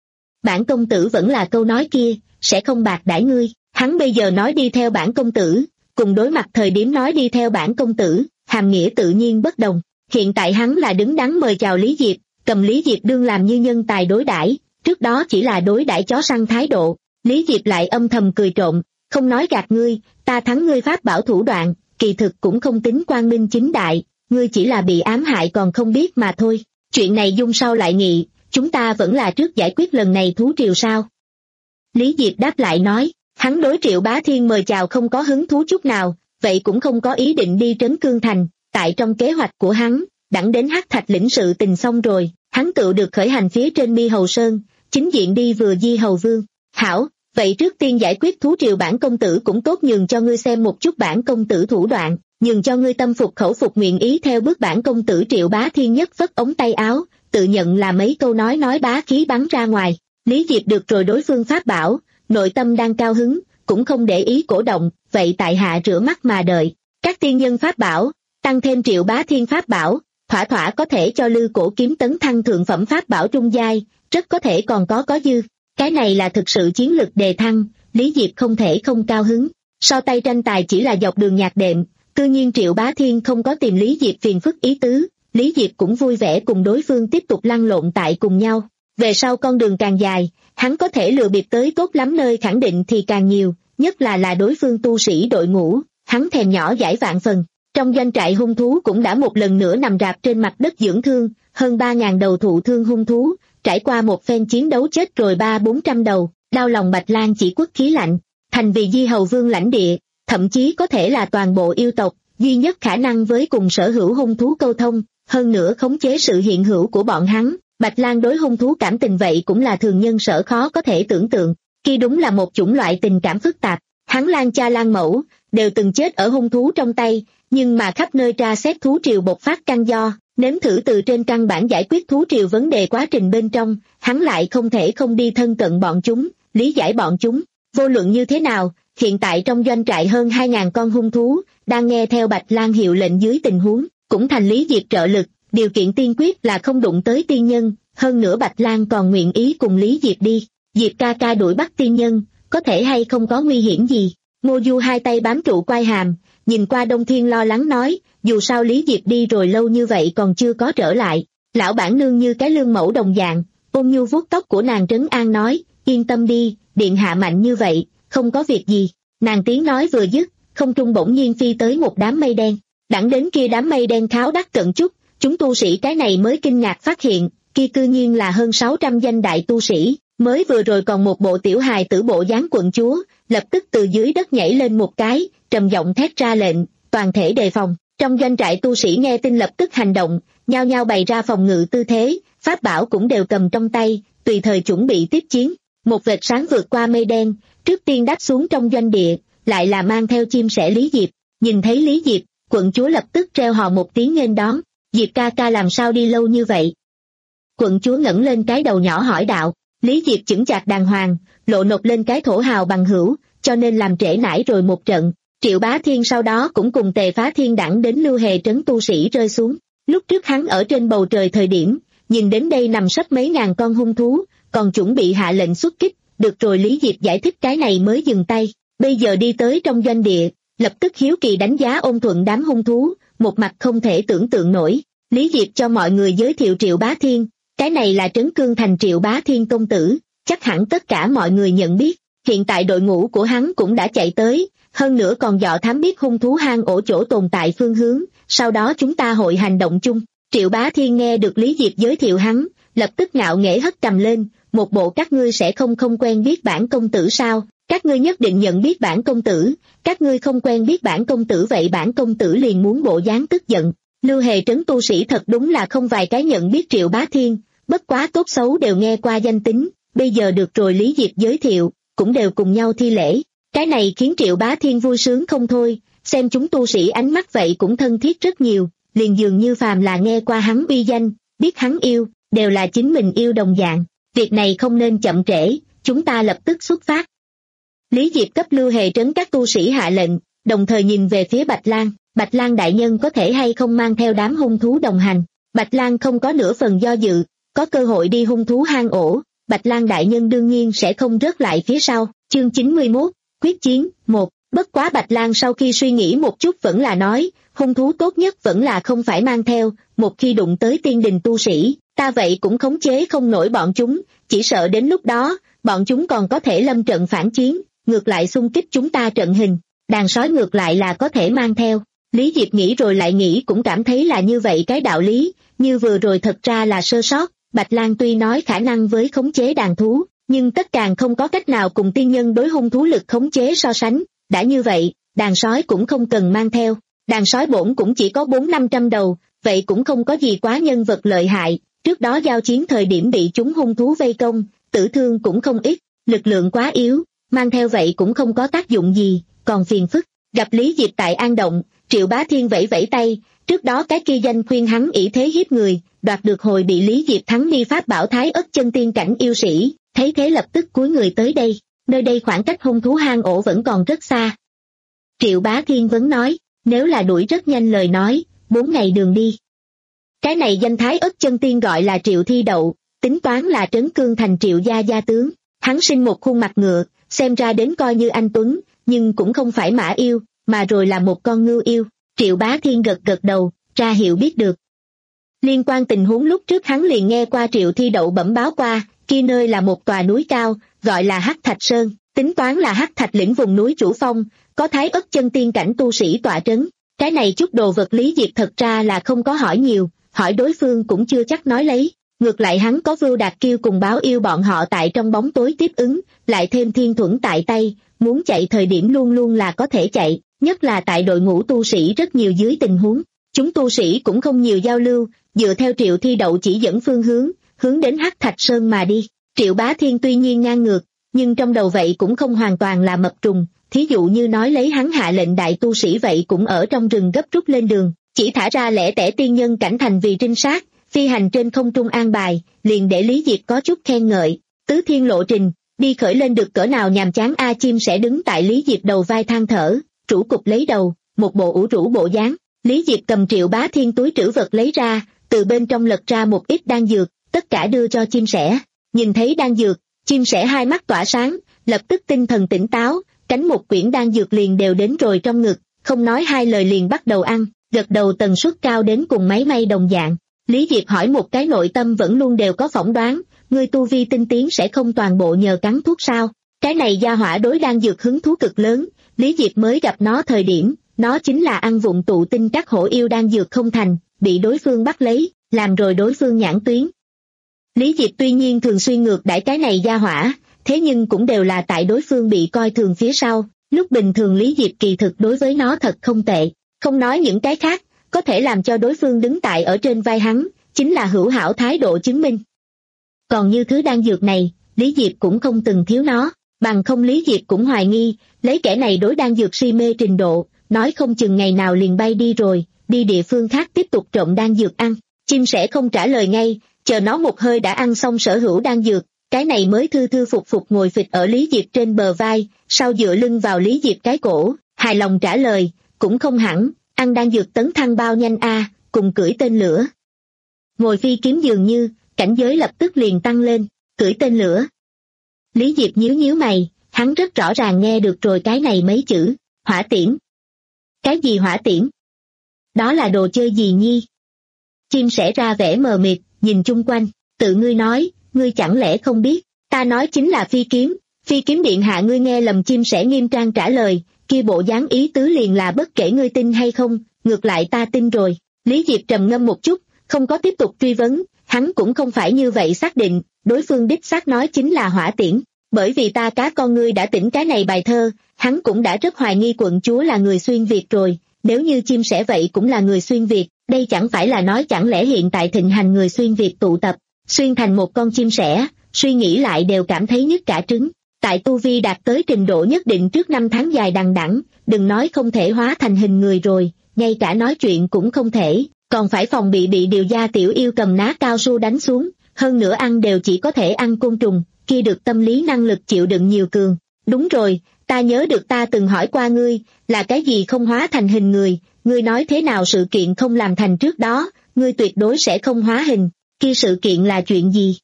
[SPEAKER 2] Bản công tử vẫn là câu nói kia, sẽ không bạc đãi ngươi, hắn bây giờ nói đi theo bản công tử, cùng đối mặt thời điểm nói đi theo bản công tử, hàm nghĩa tự nhiên bất đồng. Hiện tại hắn là đứng đắn mời chào Lý Diệp, cầm Lý Diệp đương làm như nhân tài đối đãi, trước đó chỉ là đối đãi chó săn thái độ. Lý Diệp lại âm thầm cười trộm, không nói gạt ngươi, ta thắng ngươi pháp bảo thủ đoạn, kỳ thực cũng không tính quang minh chính đại, ngươi chỉ là bị ám hại còn không biết mà thôi. Chuyện này dung sau lại nghị, chúng ta vẫn là trước giải quyết lần này thú triều sao? Lý Diệp đáp lại nói, hắn đối Triệu Bá Thiên mời chào không có hứng thú chút nào, vậy cũng không có ý định đi Trấn Cương Thành, tại trong kế hoạch của hắn, đẳng đến Hắc Thạch lĩnh sự tình xong rồi, hắn cựu được khởi hành phía trên Mi Hầu Sơn, chính diện đi vừa Di Hầu Vương. Hảo, vậy trước tiên giải quyết thú triều bản công tử cũng tốt, nhường cho ngươi xem một chút bản công tử thủ đoạn, nhường cho ngươi tâm phục khẩu phục nguyện ý theo bước bản công tử. Triệu Bá Thiên nhất vất ống tay áo, tự nhận là mấy câu nói nói bá khí bắn ra ngoài. Lý Diệp được rồi đối phương pháp bảo, nội tâm đang cao hứng, cũng không để ý cổ động, vậy tại hạ rửa mắt mà đợi. Các tiên nhân pháp bảo, tăng thêm Triệu Bá Thiên pháp bảo, thỏa thỏa có thể cho Lư Cổ Kiếm tấn thăng thượng phẩm pháp bảo trung giai, rất có thể còn có có dư. Cái này là thực sự chiến lực đề thăng, Lý Diệp không thể không cao hứng. So tay tranh tài chỉ là dọc đường nhạc đệm, cư nhiên Triệu Bá Thiên không có tìm Lý Diệp phiền phức ý tứ, Lý Diệp cũng vui vẻ cùng đối phương tiếp tục lăn lộn tại cùng nhau. Về sau con đường càng dài, hắn có thể lừa bịp tới tốt lắm nơi khẳng định thì càng nhiều, nhất là là đối phương tu sĩ đội ngũ, hắn thèm nhỏ giải vạn phần. Trong doanh trại hung thú cũng đã một lần nữa nằm rạp trên mặt đất dưỡng thương, hơn ba ngàn đầu thụ thương hung thú, trải qua một phen chiến đấu chết rồi ba bốn trăm đầu, đau lòng Bạch Lang chỉ quất khí lạnh. Thành vì Di Hầu Vương lãnh địa, thậm chí có thể là toàn bộ yêu tộc, duy nhất khả năng với cùng sở hữu hung thú câu thông, hơn nữa khống chế sự hiện hữu của bọn hắn. Bạch Lang đối hung thú cảm tình vậy cũng là thường nhân sở khó có thể tưởng tượng, kia đúng là một chủng loại tình cảm phức tạp. Hắn Lang cha Lang mẫu, đều từng chết ở hung thú trong tay, nhưng mà khắp nơi tra xét thú triều bộc phát căn do, nếm thử từ trên căn bản giải quyết thú triều vấn đề quá trình bên trong, hắn lại không thể không đi thân cận bọn chúng, lý giải bọn chúng. Vô luận như thế nào, hiện tại trong doanh trại hơn hai ngàn con hung thú, đang nghe theo Bạch Lang hiệu lệnh dưới tình huống, cũng thành Lý Diệp trợ lực, điều kiện tiên quyết là không đụng tới tiên nhân, hơn nữa Bạch Lang còn nguyện ý cùng Lý Diệp đi. Diệp ca ca đuổi bắt tiên nhân, có thể hay không có nguy hiểm gì? Ngô Du hai tay bám trụ quai hàm, nhìn qua Đông Thiên lo lắng nói, dù sao Lý Diệp đi rồi lâu như vậy còn chưa có trở lại. Lão bản nương như cái lương mẫu đồng dạng, ôn nhu vuốt tóc của nàng trấn an nói, yên tâm đi, điện hạ mạnh như vậy, không có việc gì. Nàng tiếng nói vừa dứt, không trung bỗng nhiên phi tới một đám mây đen. Đẳng đến kia đám mây đen kháo đắc cận chút, chúng tu sĩ cái này mới kinh ngạc phát hiện, kia cư nhiên là hơn sáu trăm danh đại tu sĩ, mới vừa rồi còn một bộ tiểu hài tử bộ dáng quận chúa, lập tức từ dưới đất nhảy lên một cái, trầm giọng thét ra lệnh, toàn thể đề phòng. Trong doanh trại tu sĩ nghe tin lập tức hành động, nhao nhao bày ra phòng ngự tư thế, pháp bảo cũng đều cầm trong tay, tùy thời chuẩn bị tiếp chiến. Một vệt sáng vượt qua mây đen, trước tiên đáp xuống trong doanh địa, lại là mang theo chim sẻ Lý Diệp. Nhìn thấy Lý Diệp, quận chúa lập tức reo hò một tiếng nghênh đón, Diệp ca ca làm sao đi lâu như vậy? Quận chúa ngẩng lên cái đầu nhỏ hỏi đạo. Lý Diệp chững chạc đàng hoàng, lộ nộp lên cái thổ hào bằng hữu, cho nên làm trễ nải rồi một trận. Triệu Bá Thiên sau đó cũng cùng Tề Phá Thiên đẳng đến Lưu Hề trấn tu sĩ rơi xuống. Lúc trước hắn ở trên bầu trời thời điểm, nhìn đến đây nằm sấp mấy ngàn con hung thú, còn chuẩn bị hạ lệnh xuất kích, được rồi Lý Diệp giải thích cái này mới dừng tay, bây giờ đi tới trong doanh địa, lập tức hiếu kỳ đánh giá ôn thuận đám hung thú, một mặt không thể tưởng tượng nổi. Lý Diệp cho mọi người giới thiệu Triệu Bá Thiên, cái này là Trấn Cương Thành Triệu Bá Thiên công tử, chắc hẳn tất cả mọi người nhận biết, hiện tại đội ngũ của hắn cũng đã chạy tới, hơn nữa còn dò thám biết hung thú hang ổ chỗ tồn tại phương hướng, sau đó chúng ta hội hành động chung. Triệu Bá Thiên nghe được Lý Diệp giới thiệu hắn, lập tức ngạo nghễ hất cầm lên, một bộ các ngươi sẽ không không quen biết bản công tử sao, các ngươi nhất định nhận biết bản công tử, các ngươi không quen biết bản công tử vậy bản công tử liền muốn bộ dáng tức giận. Lưu Hề Trấn tu sĩ thật đúng là không vài cái nhận biết Triệu Bá Thiên, bất quá tốt xấu đều nghe qua danh tính, bây giờ được rồi Lý Diệp giới thiệu, cũng đều cùng nhau thi lễ, cái này khiến Triệu Bá Thiên vui sướng không thôi, xem chúng tu sĩ ánh mắt vậy cũng thân thiết rất nhiều, liền dường như phàm là nghe qua hắn uy danh, biết hắn yêu, đều là chính mình yêu đồng dạng, việc này không nên chậm trễ, chúng ta lập tức xuất phát. Lý Diệp cấp Lưu Hề Trấn các tu sĩ hạ lệnh, đồng thời nhìn về phía Bạch Lang, Bạch Lang đại nhân có thể hay không mang theo đám hung thú đồng hành, Bạch Lang không có nửa phần do dự, có cơ hội đi hung thú hang ổ, Bạch Lang đại nhân đương nhiên sẽ không rớt lại phía sau. Chương chín mươi mốt, quyết chiến, một, bất quá Bạch Lang sau khi suy nghĩ một chút vẫn là nói, hung thú tốt nhất vẫn là không phải mang theo, một khi đụng tới tiên đình tu sĩ, ta vậy cũng khống chế không nổi bọn chúng, chỉ sợ đến lúc đó, bọn chúng còn có thể lâm trận phản chiến, ngược lại xung kích chúng ta trận hình, đàn sói ngược lại là có thể mang theo. Lý Diệp nghĩ rồi lại nghĩ cũng cảm thấy là như vậy cái đạo lý, như vừa rồi thật ra là sơ sót, Bạch Lang tuy nói khả năng với khống chế đàn thú, nhưng tất càng không có cách nào cùng tiên nhân đối hung thú lực khống chế so sánh, đã như vậy, đàn sói cũng không cần mang theo, đàn sói bổn cũng chỉ có bốn năm trăm đầu, vậy cũng không có gì quá nhân vật lợi hại, trước đó giao chiến thời điểm bị chúng hung thú vây công, tử thương cũng không ít, lực lượng quá yếu, mang theo vậy cũng không có tác dụng gì, còn phiền phức. Gặp Lý Diệp tại An Động, Triệu Bá Thiên vẫy vẫy tay, trước đó cái kia danh khuyên hắn ỷ thế hiếp người, đoạt được hồi bị Lý Diệp thắng đi pháp bảo Thái Ất chân tiên cảnh yêu sĩ, thấy thế lập tức cúi người tới đây, nơi đây khoảng cách hung thú hang ổ vẫn còn rất xa. Triệu Bá Thiên vẫn nói, nếu là đuổi rất nhanh lời nói, bốn ngày đường đi. Cái này danh Thái Ất chân tiên gọi là Triệu Thi Đậu, tính toán là Trấn Cương Thành Triệu gia gia tướng, hắn sinh một khuôn mặt ngựa, xem ra đến coi như anh tuấn, nhưng cũng không phải mã yêu, mà rồi là một con ngưu yêu. Triệu Bá Thiên gật gật đầu, ra hiệu biết được. Liên quan tình huống lúc trước hắn liền nghe qua Triệu Thi Đậu bẩm báo qua, kia nơi là một tòa núi cao, gọi là Hắc Thạch Sơn, tính toán là Hắc Thạch lĩnh vùng núi chủ phong, có Thái Ất chân tiên cảnh tu sĩ tọa trấn. Cái này chút đồ vật Lý Diệp thật ra là không có hỏi nhiều, hỏi đối phương cũng chưa chắc nói lấy. Ngược lại hắn có Vưu Đạt Kiêu cùng báo yêu bọn họ tại trong bóng tối tiếp ứng, lại thêm Thiên Thuẫn tại tay, muốn chạy thời điểm luôn luôn là có thể chạy, nhất là tại đội ngũ tu sĩ rất nhiều dưới tình huống. Chúng tu sĩ cũng không nhiều giao lưu, dựa theo Triệu Thi Đậu chỉ dẫn phương hướng, hướng đến Hắc Thạch Sơn mà đi. Triệu Bá Thiên tuy nhiên ngang ngược, nhưng trong đầu vậy cũng không hoàn toàn là mập trùng, thí dụ như nói lấy hắn hạ lệnh đại tu sĩ vậy cũng ở trong rừng gấp rút lên đường, chỉ thả ra lẻ tẻ tiên nhân cảnh thành vì trinh sát, phi hành trên không trung an bài, liền để Lý Diệp có chút khen ngợi, tứ thiên lộ trình, đi khởi lên được cỡ nào nhàm chán A Chim sẽ đứng tại Lý Diệp đầu vai than thở, rũ cục lấy đầu, một bộ ủ rũ bộ dáng. Lý Diệp cầm Triệu Bá Thiên túi trữ vật lấy ra, từ bên trong lật ra một ít đan dược, tất cả đưa cho chim sẻ. Nhìn thấy đan dược, chim sẻ hai mắt tỏa sáng, lập tức tinh thần tỉnh táo, cánh một quyển đan dược liền đều đến rồi trong ngực, không nói hai lời liền bắt đầu ăn, gật đầu tần suất cao đến cùng máy may đồng dạng. Lý Diệp hỏi một cái nội tâm vẫn luôn đều có phỏng đoán, ngươi tu vi tinh tiến sẽ không toàn bộ nhờ cắn thuốc sao? Cái này gia hỏa đối đan dược hứng thú cực lớn, Lý Diệp mới gặp nó thời điểm, nó chính là ăn vụng tụ tinh các hổ yêu đan dược không thành, bị đối phương bắt lấy, làm rồi đối phương nhãn tuyến. Lý Diệp tuy nhiên thường xuyên ngược đãi cái này gia hỏa, thế nhưng cũng đều là tại đối phương bị coi thường phía sau, lúc bình thường Lý Diệp kỳ thực đối với nó thật không tệ, không nói những cái khác, có thể làm cho đối phương đứng tại ở trên vai hắn, chính là hữu hảo thái độ chứng minh. Còn như thứ đan dược này, Lý Diệp cũng không từng thiếu nó, bằng không Lý Diệp cũng hoài nghi, lấy kẻ này đối đan dược si mê trình độ, nói không chừng ngày nào liền bay đi rồi, đi địa phương khác tiếp tục trộm đan dược ăn. Chim sẽ không trả lời ngay, chờ nó một hơi đã ăn xong sở hữu đan dược, cái này mới thư thư phục phục ngồi phịch ở Lý Diệp trên bờ vai, sau dựa lưng vào Lý Diệp cái cổ, hài lòng trả lời, cũng không hẳn, ăn đan dược tấn thăng bao nhanh a, cùng cưỡi tên lửa. Ngồi phi kiếm dường như, cảnh giới lập tức liền tăng lên, cưỡi tên lửa. Lý Diệp nhíu nhíu mày, hắn rất rõ ràng nghe được rồi cái này mấy chữ, hỏa tiễn. Cái gì hỏa tiễn? Đó là đồ chơi gì nhi? Chim sẻ ra vẻ mờ mịt, nhìn chung quanh, tự ngươi nói, ngươi chẳng lẽ không biết, ta nói chính là phi kiếm, phi kiếm điện hạ. Ngươi nghe lầm. Chim sẻ nghiêm trang trả lời, kia bộ dáng ý tứ liền là bất kể ngươi tin hay không, ngược lại ta tin rồi. Lý Diệp trầm ngâm một chút, không có tiếp tục truy vấn, hắn cũng không phải như vậy xác định, đối phương đích xác nói chính là hỏa tiễn, bởi vì ta cá con ngươi đã tỉnh cái này bài thơ, hắn cũng đã rất hoài nghi quận chúa là người xuyên Việt rồi, nếu như chim sẻ vậy cũng là người xuyên Việt, đây chẳng phải là nói chẳng lẽ hiện tại thịnh hành người xuyên Việt tụ tập, xuyên thành một con chim sẻ, suy nghĩ lại đều cảm thấy nhức cả trứng. Tại tu vi đạt tới trình độ nhất định trước năm tháng dài đằng đẵng, đừng nói không thể hóa thành hình người rồi, ngay cả nói chuyện cũng không thể, còn phải phòng bị bị điều gia tiểu yêu cầm ná cao su đánh xuống, hơn nữa ăn đều chỉ có thể ăn côn trùng, kia được tâm lý năng lực chịu đựng nhiều cường. Đúng rồi, ta nhớ được ta từng hỏi qua ngươi, là cái gì không hóa thành hình người, ngươi nói thế nào sự kiện không làm thành trước đó, ngươi tuyệt đối sẽ không hóa hình, kia sự kiện là chuyện gì?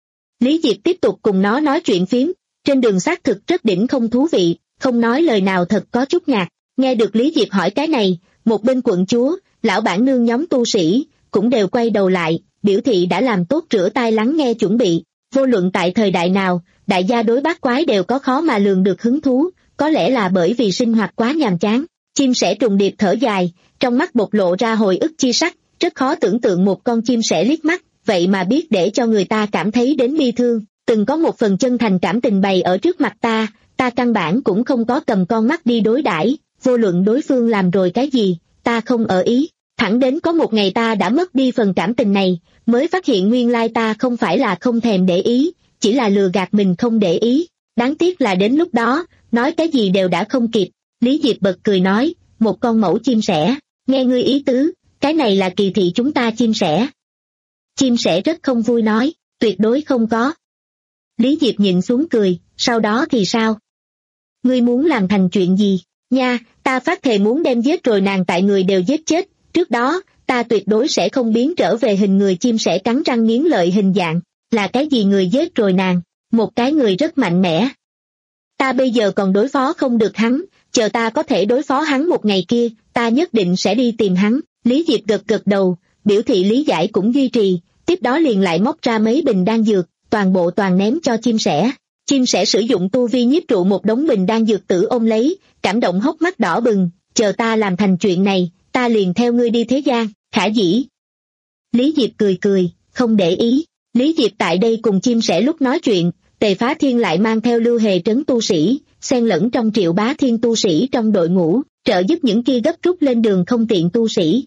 [SPEAKER 2] Lý Diệp tiếp tục cùng nó nói chuyện phím, trên đường xác thực rất đỉnh không thú vị, không nói lời nào thật có chút ngạc, nghe được Lý Diệp hỏi cái này, một bên quận chúa, lão bản nương nhóm tu sĩ, cũng đều quay đầu lại, biểu thị đã làm tốt rửa tai lắng nghe chuẩn bị, vô luận tại thời đại nào, đại gia đối bát quái đều có khó mà lường được hứng thú, có lẽ là bởi vì sinh hoạt quá nhàm chán, chim sẻ trùng điệp thở dài, trong mắt bộc lộ ra hồi ức chi sắc, rất khó tưởng tượng một con chim sẻ liếc mắt, vậy mà biết để cho người ta cảm thấy đến bi thương, từng có một phần chân thành cảm tình bày ở trước mặt ta, ta căn bản cũng không có cầm con mắt đi đối đãi, vô luận đối phương làm rồi cái gì, ta không ở ý, thẳng đến có một ngày ta đã mất đi phần cảm tình này, mới phát hiện nguyên lai ta không phải là không thèm để ý, chỉ là lừa gạt mình không để ý, đáng tiếc là đến lúc đó, nói cái gì đều đã không kịp. Lý Diệp bật cười nói, một con mẫu chim sẻ, nghe ngươi ý tứ, cái này là kỳ thị chúng ta chim sẻ. Chim sẻ rất không vui nói, tuyệt đối không có. Lý Diệp nhìn xuống cười, sau đó thì sao? Ngươi muốn làm thành chuyện gì? Nha, ta phát thề muốn đem giết rồi nàng tại người đều giết chết, trước đó, ta tuyệt đối sẽ không biến trở về hình người. Chim sẻ cắn răng nghiến lợi hình dạng, là cái gì người giết rồi nàng? Một cái người rất mạnh mẽ. Ta bây giờ còn đối phó không được hắn, chờ ta có thể đối phó hắn một ngày kia, ta nhất định sẽ đi tìm hắn. Lý Diệp gật gật đầu, biểu thị lý giải cũng duy trì, tiếp đó liền lại móc ra mấy bình đan dược, toàn bộ toàn ném cho chim sẻ. Chim sẻ sử dụng tu vi nhiếp trụ một đống bình đan dược tử ôm lấy, cảm động hốc mắt đỏ bừng, chờ ta làm thành chuyện này, ta liền theo ngươi đi thế gian, khả dĩ. Lý Diệp cười cười, không để ý. Lý Diệp tại đây cùng chim sẻ lúc nói chuyện, Tề Phá Thiên lại mang theo Lưu Hề trấn tu sĩ, xen lẫn trong Triệu Bá Thiên tu sĩ trong đội ngũ, trợ giúp những kia gấp rút lên đường không tiện tu sĩ.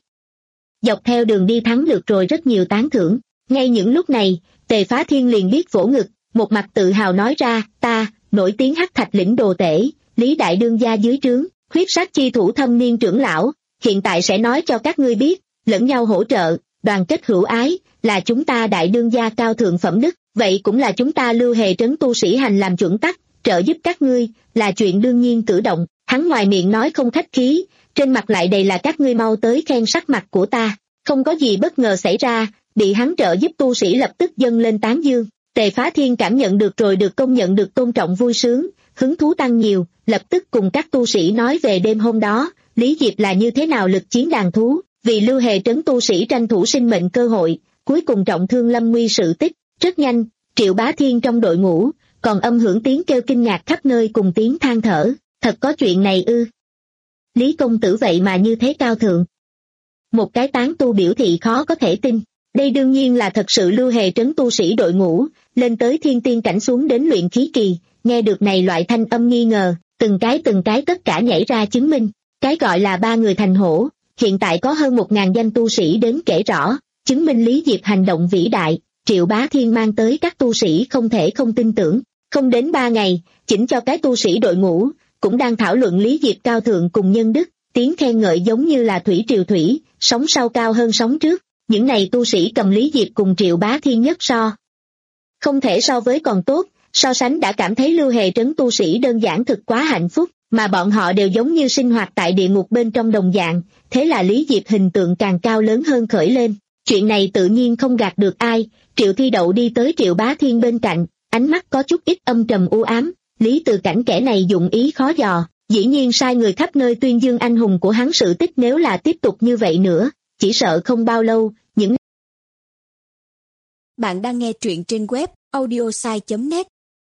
[SPEAKER 2] Dọc theo đường đi thắng được rồi rất nhiều tán thưởng, ngay những lúc này, Tề Phá Thiên liền biết vỗ ngực, một mặt tự hào nói ra, ta, nổi tiếng Hắc Thạch lĩnh đồ tể, Lý Đại Đương gia dưới trướng, huyết sát chi thủ thâm niên trưởng lão, hiện tại sẽ nói cho các ngươi biết, lẫn nhau hỗ trợ, đoàn kết hữu ái, là chúng ta Đại Đương gia cao thượng phẩm đức, vậy cũng là chúng ta Lưu Hề trấn tu sĩ hành làm chuẩn tắc, trợ giúp các ngươi, là chuyện đương nhiên cử động. Hắn ngoài miệng nói không khách khí, trên mặt lại đầy là các ngươi mau tới khen sắc mặt của ta, không có gì bất ngờ xảy ra, bị hắn trợ giúp tu sĩ lập tức dâng lên tán dương. Tề Phá Thiên cảm nhận được rồi được công nhận được tôn trọng vui sướng, hứng thú tăng nhiều, lập tức cùng các tu sĩ nói về đêm hôm đó, Lý Diệp là như thế nào lực chiến đàn thú, vì Lưu Hề trấn tu sĩ tranh thủ sinh mệnh cơ hội, cuối cùng trọng thương lâm nguy sự tích. Rất nhanh, Triệu Bá Thiên trong đội ngũ, còn âm hưởng tiếng kêu kinh ngạc khắp nơi cùng tiếng than thở, thật có chuyện này ư? Lý công tử vậy mà như thế cao thượng. Một cái tán tu biểu thị khó có thể tin, đây đương nhiên là thật sự. Lưu Hề trấn tu sĩ đội ngũ, lên tới thiên tiên cảnh xuống đến luyện khí kỳ, nghe được này loại thanh âm nghi ngờ, từng cái từng cái tất cả nhảy ra chứng minh, cái gọi là ba người thành hổ, hiện tại có hơn một ngàn danh tu sĩ đến kể rõ, chứng minh Lý Diệp hành động vĩ đại. Triệu Bá Thiên mang tới các tu sĩ không thể không tin tưởng, không đến ba ngày, chỉnh cho cái tu sĩ đội ngũ, cũng đang thảo luận Lý Diệp cao thượng cùng nhân đức, tiếng khen ngợi giống như là thủy triều thủy, sóng sau cao hơn sóng trước, những này tu sĩ cầm Lý Diệp cùng Triệu Bá Thiên nhất so. Không thể so với còn tốt, so sánh đã cảm thấy Lưu Hề trấn tu sĩ đơn giản thực quá hạnh phúc, mà bọn họ đều giống như sinh hoạt tại địa ngục bên trong đồng dạng, thế là Lý Diệp hình tượng càng cao lớn hơn khởi lên. Chuyện này tự nhiên không gạt được ai, Triệu Thi Đậu đi tới Triệu Bá Thiên bên cạnh, ánh mắt có chút ít âm trầm u ám. Lý Từ Cảnh kẻ này dụng ý khó dò, dĩ nhiên sai người khắp nơi tuyên dương anh hùng của hắn sự tích, nếu là tiếp tục như vậy nữa, chỉ sợ không bao lâu, những...
[SPEAKER 3] Bạn đang nghe truyện trên web audiosai chấm net.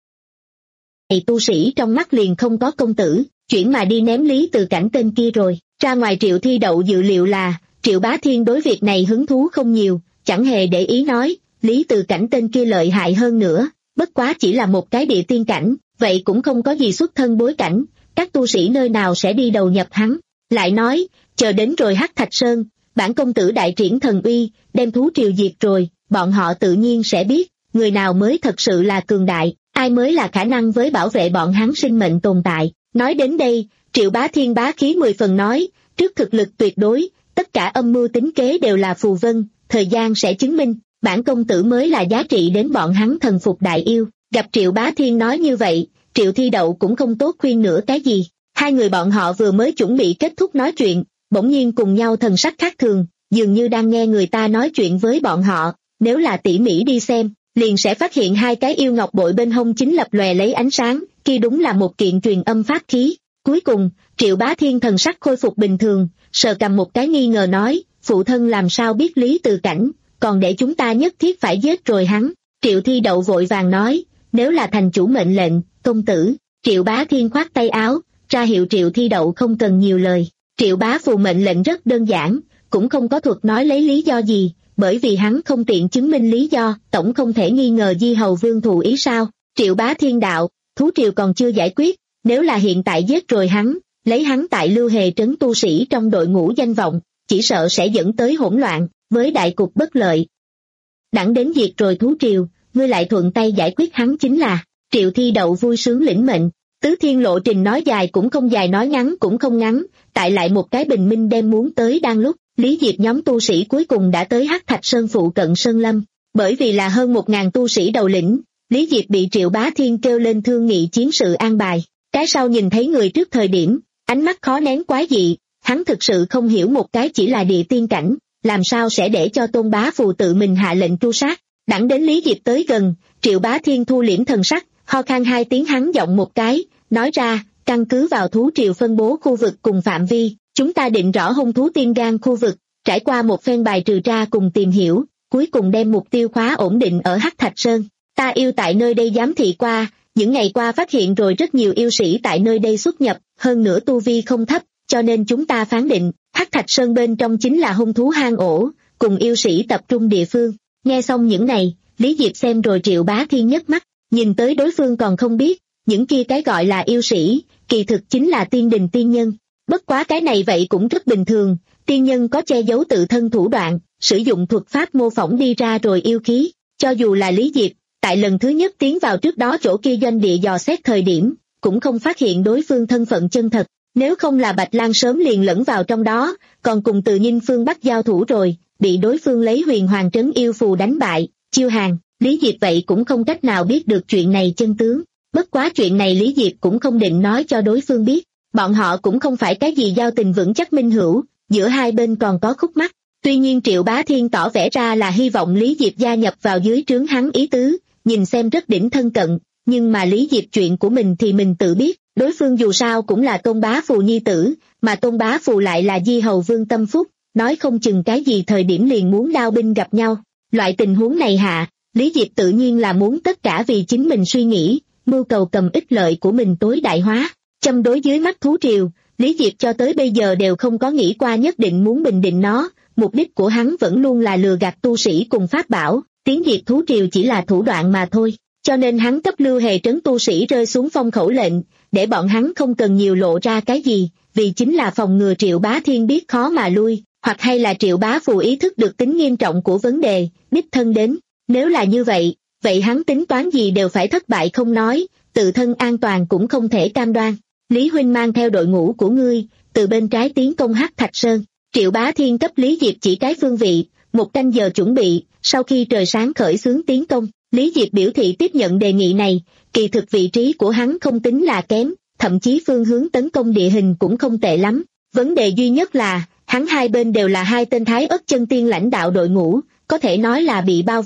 [SPEAKER 2] Này tu sĩ trong mắt liền không có công tử, chuyển mà đi ném Lý Từ Cảnh tên kia rồi. Ra ngoài Triệu Thi Đậu dự liệu là, Triệu Bá Thiên đối việc này hứng thú không nhiều, chẳng hề để ý nói, Lý Từ Cảnh tên kia lợi hại hơn nữa, bất quá chỉ là một cái địa tiên cảnh, vậy cũng không có gì xuất thân bối cảnh, các tu sĩ nơi nào sẽ đi đầu nhập hắn. Lại nói, chờ đến rồi Hắc Thạch Sơn, bản công tử đại triển thần uy, đem thú triều diệt rồi, bọn họ tự nhiên sẽ biết, người nào mới thật sự là cường đại, ai mới là khả năng với bảo vệ bọn hắn sinh mệnh tồn tại. Nói đến đây, Triệu Bá Thiên bá khí mười phần nói, trước thực lực tuyệt đối, tất cả âm mưu tính kế đều là phù vân, thời gian sẽ chứng minh, bản công tử mới là giá trị đến bọn hắn thần phục đại yêu. Gặp Triệu Bá Thiên nói như vậy, Triệu Thi Đậu cũng không tốt khuyên nữa cái gì. Hai người bọn họ vừa mới chuẩn bị kết thúc nói chuyện, bỗng nhiên cùng nhau thần sắc khác thường, dường như đang nghe người ta nói chuyện với bọn họ. Nếu là tỉ mỉ đi xem, liền sẽ phát hiện hai cái yêu ngọc bội bên hông chính lập lòe lấy ánh sáng, kia đúng là một kiện truyền âm pháp khí. Cuối cùng, Triệu Bá Thiên thần sắc khôi phục bình thường, sờ cầm một cái nghi ngờ nói, phụ thân làm sao biết Lý Từ Cảnh, còn để chúng ta nhất thiết phải giết rồi hắn. Triệu Thi Đậu vội vàng nói, nếu là thành chủ mệnh lệnh, công tử. Triệu Bá Thiên khoát tay áo, ra hiệu Triệu Thi Đậu không cần nhiều lời. Triệu Bá Phù mệnh lệnh rất đơn giản, cũng không có thuật nói lấy lý do gì, bởi vì hắn không tiện chứng minh lý do, tổng không thể nghi ngờ Di Hầu Vương thù ý sao. Triệu Bá Thiên đạo, thú triều còn chưa giải quyết, nếu là hiện tại giết rồi hắn, lấy hắn tại Lưu Hề trấn tu sĩ trong đội ngũ danh vọng, chỉ sợ sẽ dẫn tới hỗn loạn, với đại cục bất lợi. Đặng đến diệt rồi thú triều, ngươi lại thuận tay giải quyết hắn chính là. Triệu Thi Đậu vui sướng lĩnh mệnh. Tứ Thiên lộ trình nói dài cũng không dài, nói ngắn cũng không ngắn, tại lại một cái bình minh đêm muốn tới đang lúc, Lý Diệp nhóm tu sĩ cuối cùng đã tới Hắc Thạch Sơn phụ cận Sơn Lâm. Bởi vì là hơn một ngàn tu sĩ đầu lĩnh, Lý Diệp bị Triệu Bá Thiên kêu lên thương nghị chiến sự an bài. Cái sau nhìn thấy người trước thời điểm, ánh mắt khó nén quái dị, hắn thực sự không hiểu một cái chỉ là địa tiên cảnh, làm sao sẽ để cho Tôn Bá Phù tự mình hạ lệnh tru sát. Đặng đến Lý Diệp tới gần, Triệu Bá Thiên thu liễm thần sắc, ho khan hai tiếng hắn giọng một cái, nói ra, căn cứ vào thú triều phân bố khu vực cùng phạm vi, chúng ta định rõ hung thú tiên gan khu vực, trải qua một phen bài trừ ra cùng tìm hiểu, cuối cùng đem mục tiêu khóa ổn định ở Hắc Thạch Sơn. Ta yêu tại nơi đây giám thị qua, những ngày qua phát hiện rồi rất nhiều yêu sĩ tại nơi đây xuất nhập, hơn nữa tu vi không thấp, cho nên chúng ta phán định, Hắc Thạch Sơn bên trong chính là hung thú hang ổ, cùng yêu sĩ tập trung địa phương. Nghe xong những này, Lý Diệp xem rồi Triệu Bá Thiên nhấc mắt, nhìn tới đối phương còn không biết, những kia cái gọi là yêu sĩ, kỳ thực chính là tiên đình tiên nhân. Bất quá cái này vậy cũng rất bình thường, tiên nhân có che giấu tự thân thủ đoạn, sử dụng thuật pháp mô phỏng đi ra rồi yêu khí. Cho dù là Lý Diệp, tại lần thứ nhất tiến vào trước đó chỗ kia doanh địa dò xét thời điểm, cũng không phát hiện đối phương thân phận chân thật. Nếu không là Bạch Lan sớm liền lẫn vào trong đó, còn cùng Từ Nhinh phương Bắc giao thủ rồi, bị đối phương lấy huyền hoàng trấn yêu phù đánh bại, chiêu hàng, Lý Diệp vậy cũng không cách nào biết được chuyện này chân tướng. Bất quá chuyện này Lý Diệp cũng không định nói cho đối phương biết, bọn họ cũng không phải cái gì giao tình vững chắc minh hữu, giữa hai bên còn có khúc mắc. Tuy nhiên Triệu Bá Thiên tỏ vẻ ra là hy vọng Lý Diệp gia nhập vào dưới trướng hắn ý tứ, nhìn xem rất đỉnh thân cận, nhưng mà Lý Diệp chuyện của mình thì mình tự biết, đối phương dù sao cũng là Tôn Bá Phù nhi tử, mà Tôn Bá Phù lại là Di Hầu Vương tâm phúc, nói không chừng cái gì thời điểm liền muốn đao binh gặp nhau. Loại tình huống này hạ, Lý Diệp tự nhiên là muốn tất cả vì chính mình suy nghĩ, mưu cầu cầm ích lợi của mình tối đại hóa. Châm đối dưới mắt thú triều, Lý Diệp cho tới bây giờ đều không có nghĩ qua nhất định muốn bình định nó, mục đích của hắn vẫn luôn là lừa gạt tu sĩ cùng pháp bảo, tiến diệt thú triều chỉ là thủ đoạn mà thôi, cho nên hắn cấp Lưu Hề trấn tu sĩ rơi xuống phong khẩu lệnh, để bọn hắn không cần nhiều lộ ra cái gì, vì chính là phòng ngừa Triệu Bá Thiên biết khó mà lui, hoặc hay là Triệu Bá Phù ý thức được tính nghiêm trọng của vấn đề, đích thân đến. Nếu là như vậy, vậy hắn tính toán gì đều phải thất bại không nói, tự thân an toàn cũng không thể cam đoan. Lý huynh mang theo đội ngũ của ngươi, từ bên trái tiến công Hắc Thạch Sơn. Triệu Bá Thiên cấp Lý Diệp chỉ cái phương vị, một canh giờ chuẩn bị, sau khi trời sáng khởi xướng tiến công. Lý Diệp biểu thị tiếp nhận đề nghị này, kỳ thực vị trí của hắn không tính là kém, thậm chí phương hướng tấn công địa hình cũng không tệ lắm. Vấn đề duy nhất là, hắn hai bên đều là hai tên Thái Ất chân tiên lãnh đạo đội ngũ, có thể nói là bị bao vây.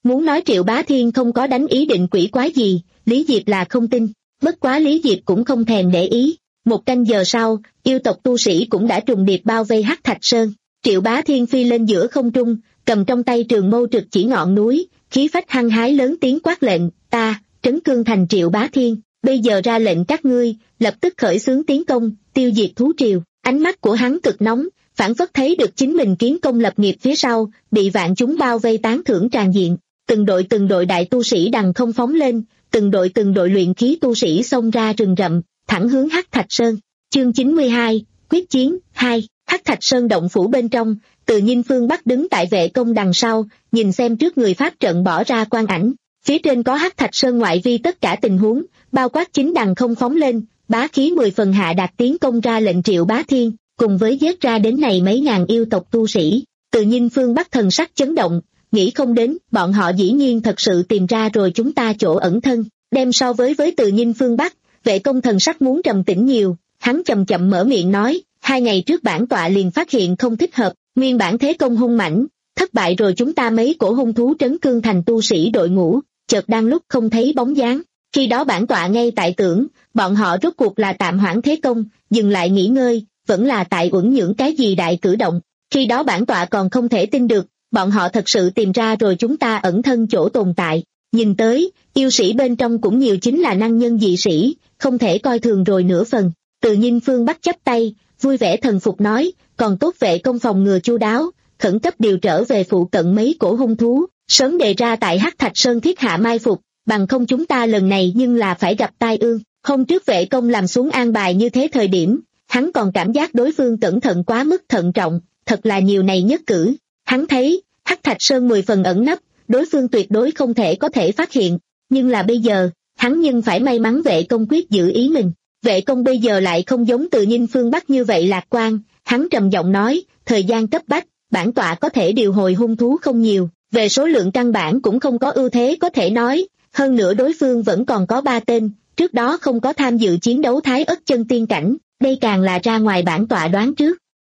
[SPEAKER 2] Muốn nói Triệu Bá Thiên không có đánh ý định quỷ quái gì, Lý Diệp là không tin, bất quá Lý Diệp cũng không thèm để ý. Một canh giờ sau, yêu tộc tu sĩ cũng đã trùng điệp bao vây Hắc Thạch Sơn. Triệu Bá Thiên phi lên giữa không trung, cầm trong tay trường mâu trực chỉ ngọn núi, khí phách hăng hái lớn tiếng quát lệnh, ta, Trấn Cương Thành Triệu Bá Thiên, bây giờ ra lệnh các ngươi, lập tức khởi xướng tiến công, tiêu diệt thú triều. Ánh mắt của hắn cực nóng, phảng phất thấy được chính mình kiến công lập nghiệp phía sau, bị vạn chúng bao vây tán thưởng tràn diện. Từng đội từng đội đại tu sĩ đằng không phóng lên, từng đội từng đội luyện khí tu sĩ xông ra rừng rậm, thẳng hướng Hắc Thạch Sơn. Chương chín mươi hai, quyết chiến, hai. Hắc Thạch Sơn động phủ bên trong, Từ Nhiên phương Bắc đứng tại vệ công đằng sau, nhìn xem trước người pháp trận bỏ ra quang ảnh. Phía trên có Hắc Thạch Sơn ngoại vi tất cả tình huống, bao quát chính đằng không phóng lên, bá khí mười phần hạ đạt tiến công ra lệnh Triệu Bá Thiên, cùng với giết ra đến này mấy ngàn yêu tộc tu sĩ. Từ Nhiên phương Bắc thần sắc chấn động, nghĩ không đến, bọn họ dĩ nhiên thật sự tìm ra rồi chúng ta chỗ ẩn thân. Đem so với với Từ Nhiên phương Bắc, vệ công thần sắc muốn trầm tĩnh nhiều, hắn chậm chậm mở miệng nói, hai ngày trước bản tọa liền phát hiện không thích hợp, nguyên bản thế công hung mãnh, thất bại rồi chúng ta mấy cổ hung thú Trấn Cương Thành tu sĩ đội ngũ, chợt đang lúc không thấy bóng dáng. Khi đó bản tọa ngay tại tưởng, bọn họ rốt cuộc là tạm hoãn thế công, dừng lại nghỉ ngơi, vẫn là tại uẩn nhưỡng cái gì đại cử động. Khi đó bản tọa còn không thể tin được, bọn họ thật sự tìm ra rồi chúng ta ẩn thân chỗ tồn tại. Nhìn tới, yêu sĩ bên trong cũng nhiều chính là năng nhân dị sĩ, không thể coi thường rồi nửa phần. Từ Nhiên phương Bắc chắp tay, vui vẻ thần phục nói, còn tốt vệ công phòng ngừa chu đáo, khẩn cấp điều trở về phụ cận mấy cổ hung thú, sớm đề ra tại Hắc Thạch Sơn thiết hạ mai phục, bằng không chúng ta lần này nhưng là phải gặp tai ương. Hôm trước vệ công làm xuống an bài như thế thời điểm, hắn còn cảm giác đối phương cẩn thận quá mức thận trọng, thật là nhiều này nhất cử. Hắn thấy, Hắc Thạch Sơn mười phần ẩn nấp, đối phương tuyệt đối không thể có thể phát hiện, nhưng là bây giờ, hắn nhưng phải may mắn vệ công quyết giữ ý mình. Vệ công bây giờ lại không giống Từ Nhiên phương Bắc như vậy lạc quan, hắn trầm giọng nói, thời gian cấp bách, bản tọa có thể điều hồi hung thú không nhiều, về số lượng căn bản cũng không có ưu thế có thể nói, hơn nữa đối phương vẫn còn có ba tên, trước đó không có tham dự chiến đấu Thái Ất chân tiên cảnh, đây càng là ra ngoài bản tọa đoán trước.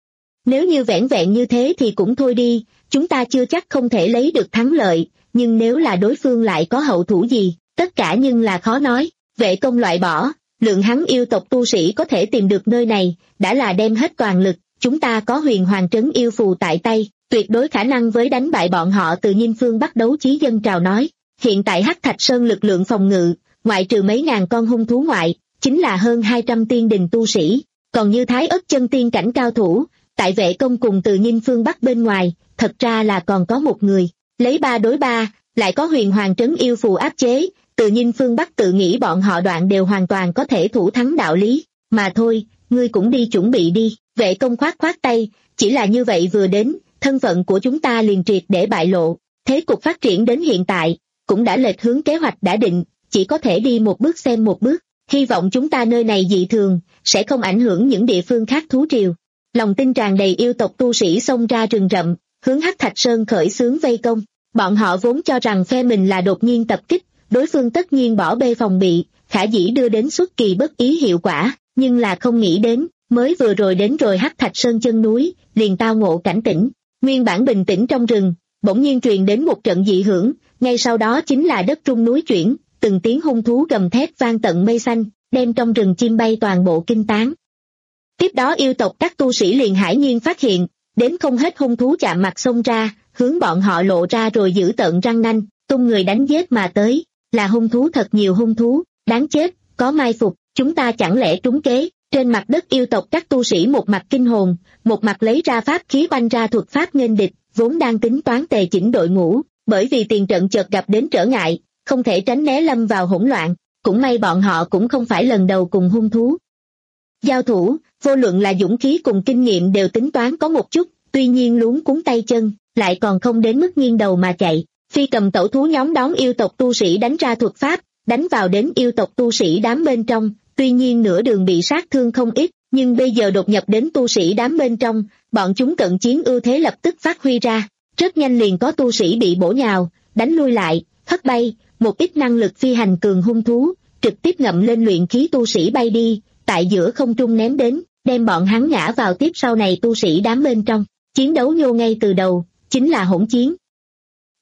[SPEAKER 2] Nếu như vẻn vẹn như thế thì cũng thôi đi, chúng ta chưa chắc không thể lấy được thắng lợi, nhưng nếu là đối phương lại có hậu thủ gì, tất cả nhưng là khó nói. Vệ công loại bỏ, lượng hắn yêu tộc tu sĩ có thể tìm được nơi này, đã là đem hết toàn lực, chúng ta có huyền hoàng trấn yêu phù tại tay, tuyệt đối khả năng với đánh bại bọn họ. Từ Nhiên phương Bắc đấu chí dân trào nói, hiện tại Hắc Thạch Sơn lực lượng phòng ngự, ngoại trừ mấy ngàn con hung thú ngoại, chính là hơn hai trăm tiên đình tu sĩ, còn như Thái Ất chân tiên cảnh cao thủ, tại vệ công cùng Từ Nhiên phương Bắc bên ngoài, thật ra là còn có một người, lấy ba đối ba, lại có huyền hoàng trấn yêu phù áp chế, Từ Nhiên phương Bắc tự nghĩ bọn họ đoạn đều hoàn toàn có thể thủ thắng đạo lý, mà thôi, ngươi cũng đi chuẩn bị đi. Vệ công khoát khoát tay, chỉ là như vậy vừa đến, thân phận của chúng ta liền triệt để bại lộ, thế cục phát triển đến hiện tại, cũng đã lệch hướng kế hoạch đã định, chỉ có thể đi một bước xem một bước, hy vọng chúng ta nơi này dị thường, sẽ không ảnh hưởng những địa phương khác thú triều. Lòng tin tràn đầy yêu tộc tu sĩ xông ra rừng rậm, hướng Hắc Thạch Sơn khởi xướng vây công, bọn họ vốn cho rằng phe mình là đột nhiên tập kích, đối phương tất nhiên bỏ bê phòng bị, khả dĩ đưa đến xuất kỳ bất ý hiệu quả, nhưng là không nghĩ đến, mới vừa rồi đến rồi Hắc Thạch Sơn chân núi, liền tao ngộ cảnh tỉnh, nguyên bản bình tĩnh trong rừng, bỗng nhiên truyền đến một trận dị hưởng, ngay sau đó chính là đất rung núi chuyển, từng tiếng hung thú gầm thét vang tận mây xanh, đem trong rừng chim bay toàn bộ kinh tán. Tiếp đó yêu tộc các tu sĩ liền hải nhiên phát hiện, đến không hết hung thú chạm mặt xông ra, hướng bọn họ lộ ra rồi giữ tợn răng nanh, tung người đánh giết mà tới, là hung thú thật nhiều hung thú, đáng chết, có mai phục, chúng ta chẳng lẽ trúng kế. Trên mặt đất yêu tộc các tu sĩ một mặt kinh hồn, một mặt lấy ra pháp khí oanh ra thuật pháp nghênh địch, vốn đang tính toán tề chỉnh đội ngũ, bởi vì tiền trận chợt gặp đến trở ngại, không thể tránh né lâm vào hỗn loạn, cũng may bọn họ cũng không phải lần đầu cùng hung thú giao thủ, vô luận là dũng khí cùng kinh nghiệm đều tính toán có một chút, tuy nhiên luống cuống tay chân, lại còn không đến mức nghiêng đầu mà chạy. Phi cầm tẩu thú nhóm đón yêu tộc tu sĩ đánh ra thuật pháp, đánh vào đến yêu tộc tu sĩ đám bên trong, tuy nhiên nửa đường bị sát thương không ít, nhưng bây giờ đột nhập đến tu sĩ đám bên trong, bọn chúng cận chiến ưu thế lập tức phát huy ra, rất nhanh liền có tu sĩ bị bổ nhào, đánh lui lại, hất bay, một ít năng lực phi hành cường hung thú, trực tiếp ngậm lên luyện khí tu sĩ bay đi, tại giữa không trung ném đến, đem bọn hắn ngã vào tiếp sau này tu sĩ đám bên trong, chiến đấu nhô ngay từ đầu, chính là hỗn chiến.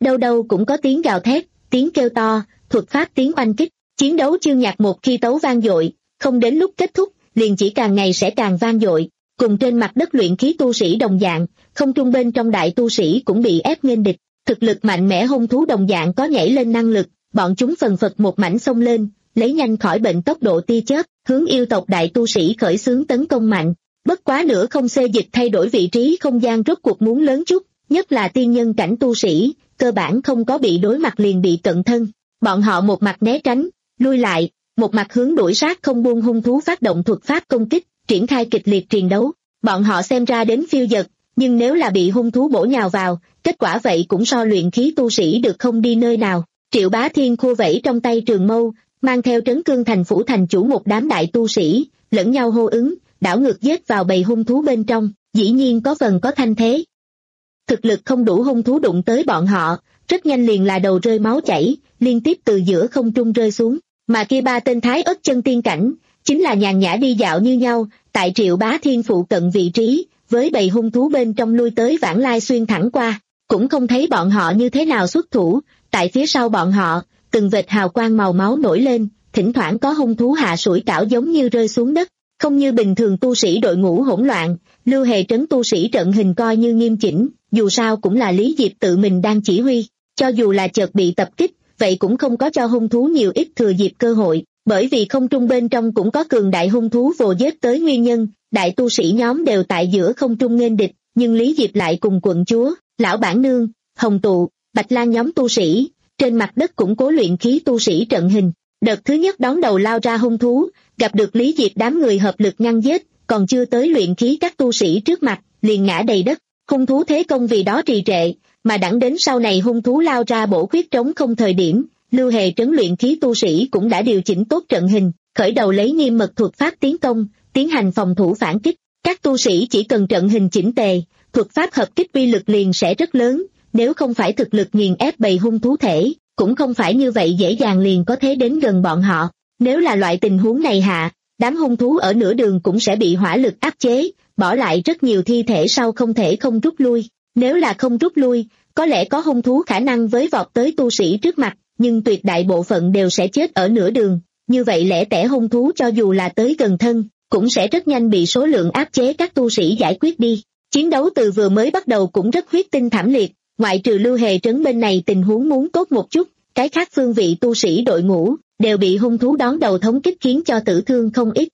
[SPEAKER 2] đâu đâu cũng có tiếng gào thét, tiếng kêu to, thuật pháp tiếng oanh kích. Chiến đấu chương nhạc một khi tấu vang dội, không đến lúc kết thúc, liền chỉ càng ngày sẽ càng vang dội. Cùng trên mặt đất luyện khí tu sĩ đồng dạng, không trung bên trong đại tu sĩ cũng bị ép nghênh địch. Thực lực mạnh mẽ hung thú đồng dạng có nhảy lên năng lực, bọn chúng phần phật một mảnh xông lên, lấy nhanh khỏi bệnh tốc độ tia chớp, hướng yêu tộc đại tu sĩ khởi xướng tấn công mạnh. Bất quá nữa không xê dịch thay đổi vị trí không gian rốt cuộc muốn lớn chút, nhất là tiên nhân cảnh tu sĩ, cơ bản không có bị đối mặt liền bị cận thân. Bọn họ một mặt né tránh, lui lại, một mặt hướng đuổi sát không buông hung thú phát động thuật pháp công kích, triển khai kịch liệt triền đấu. Bọn họ xem ra đến phiêu dật, nhưng nếu là bị hung thú bổ nhào vào, kết quả vậy cũng so luyện khí tu sĩ được không đi nơi nào. Triệu Bá Thiên khua vẫy trong tay trường mâu, mang theo Trấn Cương Thành phủ thành chủ một đám đại tu sĩ, lẫn nhau hô ứng, đảo ngược giết vào bầy hung thú bên trong, dĩ nhiên có phần có thanh thế. Thực lực không đủ hung thú đụng tới bọn họ, rất nhanh liền là đầu rơi máu chảy, liên tiếp từ giữa không trung rơi xuống, mà kia ba tên thái ất chân tiên cảnh, chính là nhàn nhã đi dạo như nhau, tại Triệu Bá Thiên phụ cận vị trí, với bầy hung thú bên trong lui tới vãng lai xuyên thẳng qua, cũng không thấy bọn họ như thế nào xuất thủ, tại phía sau bọn họ, từng vệt hào quang màu máu nổi lên, thỉnh thoảng có hung thú hạ sủi cảo giống như rơi xuống đất, không như bình thường tu sĩ đội ngũ hỗn loạn, Lưu Hề Trấn tu sĩ trận hình coi như nghiêm chỉnh, dù sao cũng là Lý Diệp tự mình đang chỉ huy, cho dù là chợt bị tập kích, vậy cũng không có cho hung thú nhiều ít thừa dịp cơ hội, bởi vì không trung bên trong cũng có cường đại hung thú vồ giết tới nguyên nhân, đại tu sĩ nhóm đều tại giữa không trung nghênh địch, nhưng Lý Diệp lại cùng quận chúa, lão bản nương, hồng tụ, bạch lan nhóm tu sĩ, trên mặt đất cũng cố luyện khí tu sĩ trận hình. Đợt thứ nhất đón đầu lao ra hung thú, gặp được Lý Diệp đám người hợp lực ngăn giết, còn chưa tới luyện khí các tu sĩ trước mặt, liền ngã đầy đất, hung thú thế công vì đó trì trệ, mà đẳng đến sau này hung thú lao ra bổ khuyết trống không thời điểm, Lưu Hề Trấn luyện khí tu sĩ cũng đã điều chỉnh tốt trận hình, khởi đầu lấy nghiêm mật thuật pháp tiến công, tiến hành phòng thủ phản kích, các tu sĩ chỉ cần trận hình chỉnh tề, thuật pháp hợp kích uy lực liền sẽ rất lớn, nếu không phải thực lực nghiền ép bầy hung thú thể, cũng không phải như vậy dễ dàng liền có thể đến gần bọn họ. Nếu là loại tình huống này hạ, đám hung thú ở nửa đường cũng sẽ bị hỏa lực áp chế, bỏ lại rất nhiều thi thể sau không thể không rút lui. Nếu là không rút lui, có lẽ có hung thú khả năng với vọt tới tu sĩ trước mặt, nhưng tuyệt đại bộ phận đều sẽ chết ở nửa đường. Như vậy lẻ tẻ hung thú cho dù là tới gần thân, cũng sẽ rất nhanh bị số lượng áp chế các tu sĩ giải quyết đi. Chiến đấu từ vừa mới bắt đầu cũng rất huyết tinh thảm liệt, ngoại trừ Lưu Hề Trấn bên này tình huống muốn tốt một chút, cái khác phương vị tu sĩ đội ngũ đều bị hung thú đón đầu thống kích khiến cho tử thương không ít.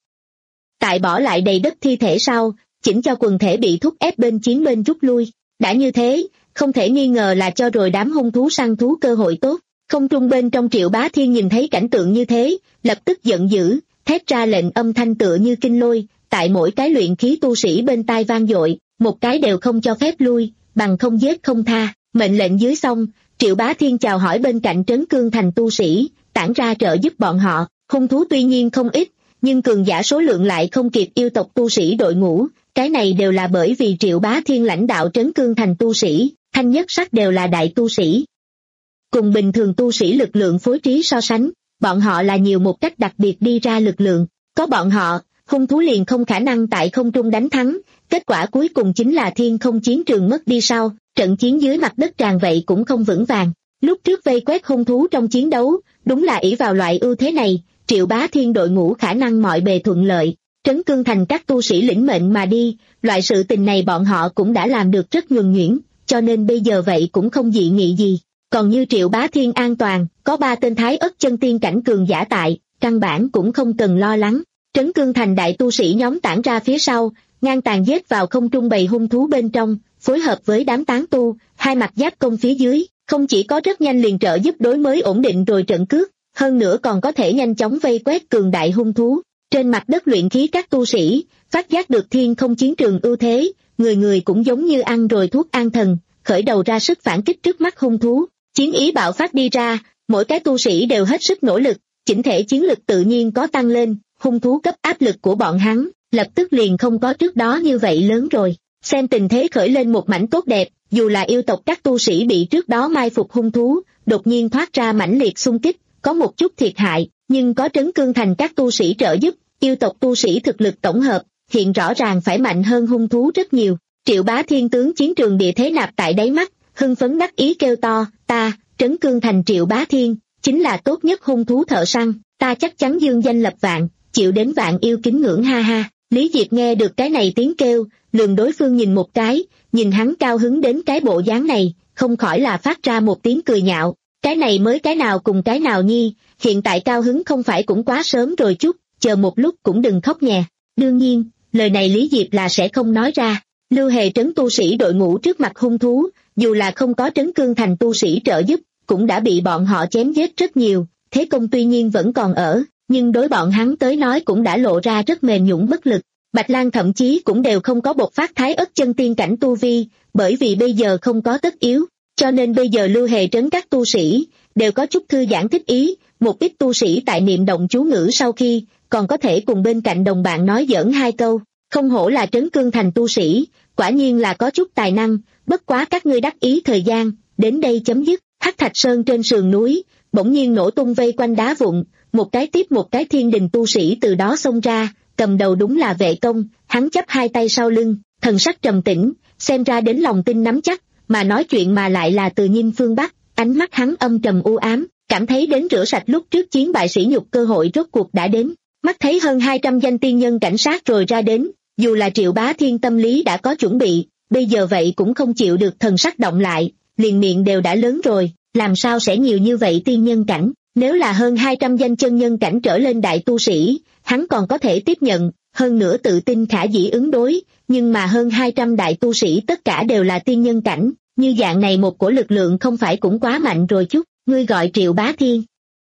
[SPEAKER 2] Tại bỏ lại đầy đất thi thể sau, chỉnh cho quần thể bị thúc ép bên chiến bên rút lui. Đã như thế, không thể nghi ngờ là cho rồi đám hung thú săn thú cơ hội tốt. Không trung bên trong Triệu Bá Thiên nhìn thấy cảnh tượng như thế, lập tức giận dữ, thét ra lệnh âm thanh tựa như kinh lôi, tại mỗi cái luyện khí tu sĩ bên tai vang dội, một cái đều không cho phép lui, bằng không giết không tha. Mệnh lệnh dưới xong, Triệu Bá Thiên chào hỏi bên cạnh Trấn Cương Thành tu sĩ, tản ra trợ giúp bọn họ. Hung thú tuy nhiên không ít, nhưng cường giả số lượng lại không kịp yêu tộc tu sĩ đội ngũ, cái này đều là bởi vì Triệu Bá Thiên lãnh đạo Trấn Cương Thành tu sĩ, Thanh Nhất Sắc đều là đại tu sĩ. Cùng bình thường tu sĩ lực lượng phối trí so sánh, bọn họ là nhiều một cách đặc biệt đi ra lực lượng, có bọn họ, hung thú liền không khả năng tại không trung đánh thắng, kết quả cuối cùng chính là thiên không chiến trường mất đi sau, trận chiến dưới mặt đất tràn vậy cũng không vững vàng. Lúc trước vây quét hung thú trong chiến đấu, đúng là ỷ vào loại ưu thế này, Triệu Bá Thiên đội ngũ khả năng mọi bề thuận lợi, Trấn Cương Thành các tu sĩ lĩnh mệnh mà đi, loại sự tình này bọn họ cũng đã làm được rất nhuần nhuyễn, cho nên bây giờ vậy cũng không dị nghị gì. Còn như Triệu Bá Thiên an toàn, có ba tên thái ất chân tiên cảnh cường giả tại, căn bản cũng không cần lo lắng. Trấn Cương Thành đại tu sĩ nhóm tản ra phía sau, ngang tàn giết vào không trung bầy hung thú bên trong, phối hợp với đám tán tu, hai mặt giáp công phía dưới, không chỉ có rất nhanh liền trợ giúp đối mới ổn định rồi trận cước, hơn nữa còn có thể nhanh chóng vây quét cường đại hung thú. Trên mặt đất luyện khí các tu sĩ, phát giác được thiên không chiến trường ưu thế, người người cũng giống như ăn rồi thuốc an thần, khởi đầu ra sức phản kích trước mắt hung thú. Chiến ý bạo phát đi ra, mỗi cái tu sĩ đều hết sức nỗ lực, chỉnh thể chiến lực tự nhiên có tăng lên, hung thú cấp áp lực của bọn hắn, lập tức liền không có trước đó như vậy lớn rồi. Xem tình thế khởi lên một mảnh tốt đẹp, dù là yêu tộc các tu sĩ bị trước đó mai phục hung thú, đột nhiên thoát ra mãnh liệt xung kích, có một chút thiệt hại, nhưng có Trấn Cương Thành các tu sĩ trợ giúp, yêu tộc tu sĩ thực lực tổng hợp, hiện rõ ràng phải mạnh hơn hung thú rất nhiều. Triệu Bá Thiên tướng chiến trường địa thế nạp tại đáy mắt, hưng phấn đắc ý kêu to, ta, Trấn Cương Thành Triệu Bá Thiên, chính là tốt nhất hung thú thợ săn, ta chắc chắn dương danh lập vạn, chịu đến vạn yêu kính ngưỡng ha ha. Lý Diệp nghe được cái này tiếng kêu, lườm đối phương nhìn một cái, nhìn hắn cao hứng đến cái bộ dáng này, không khỏi là phát ra một tiếng cười nhạo, cái này mới cái nào cùng cái nào nhi, hiện tại cao hứng không phải cũng quá sớm rồi chút, chờ một lúc cũng đừng khóc nhè. Đương nhiên, lời này Lý Diệp là sẽ không nói ra. Lưu Hề trấn tu sĩ đội ngũ trước mặt hung thú, dù là không có Trấn Cương Thành tu sĩ trợ giúp, cũng đã bị bọn họ chém giết rất nhiều, thế công tuy nhiên vẫn còn ở, nhưng đối bọn hắn tới nói cũng đã lộ ra rất mềm nhũn bất lực. Bạch Lang thậm chí cũng đều không có bộc phát thái ất chân tiên cảnh tu vi, bởi vì bây giờ không có tất yếu, cho nên bây giờ Lưu Hề trấn các tu sĩ đều có chút thư giãn thích ý, một ít tu sĩ tại niệm động chú ngữ sau khi, còn có thể cùng bên cạnh đồng bạn nói giỡn hai câu, không hổ là Trấn Cương Thành tu sĩ, quả nhiên là có chút tài năng, bất quá các ngươi đắc ý thời gian, đến đây chấm dứt. Hắc Thạch Sơn trên sườn núi, bỗng nhiên nổ tung vây quanh đá vụn, một cái tiếp một cái thiên đình tu sĩ từ đó xông ra, cầm đầu đúng là Vệ Công, hắn chắp hai tay sau lưng, thần sắc trầm tĩnh, xem ra đến lòng tin nắm chắc, mà nói chuyện mà lại là Từ Nhiên phương Bắc, ánh mắt hắn âm trầm u ám, cảm thấy đến rửa sạch lúc trước chiến bại sỉ nhục cơ hội rốt cuộc đã đến, mắt thấy hơn hai trăm danh tiên nhân cảnh sát rồi ra đến, dù là Triệu Bá Thiên tâm lý đã có chuẩn bị, bây giờ vậy cũng không chịu được thần sắc động lại, liền miệng đều đã lớn rồi, làm sao sẽ nhiều như vậy tiên nhân cảnh, nếu là hơn hai trăm danh chân nhân cảnh trở lên đại tu sĩ, hắn còn có thể tiếp nhận, hơn nữa tự tin khả dĩ ứng đối, nhưng mà hơn hai trăm đại tu sĩ tất cả đều là tiên nhân cảnh, như dạng này một cổ lực lượng không phải cũng quá mạnh rồi chút, ngươi gọi Triệu Bá Thiên.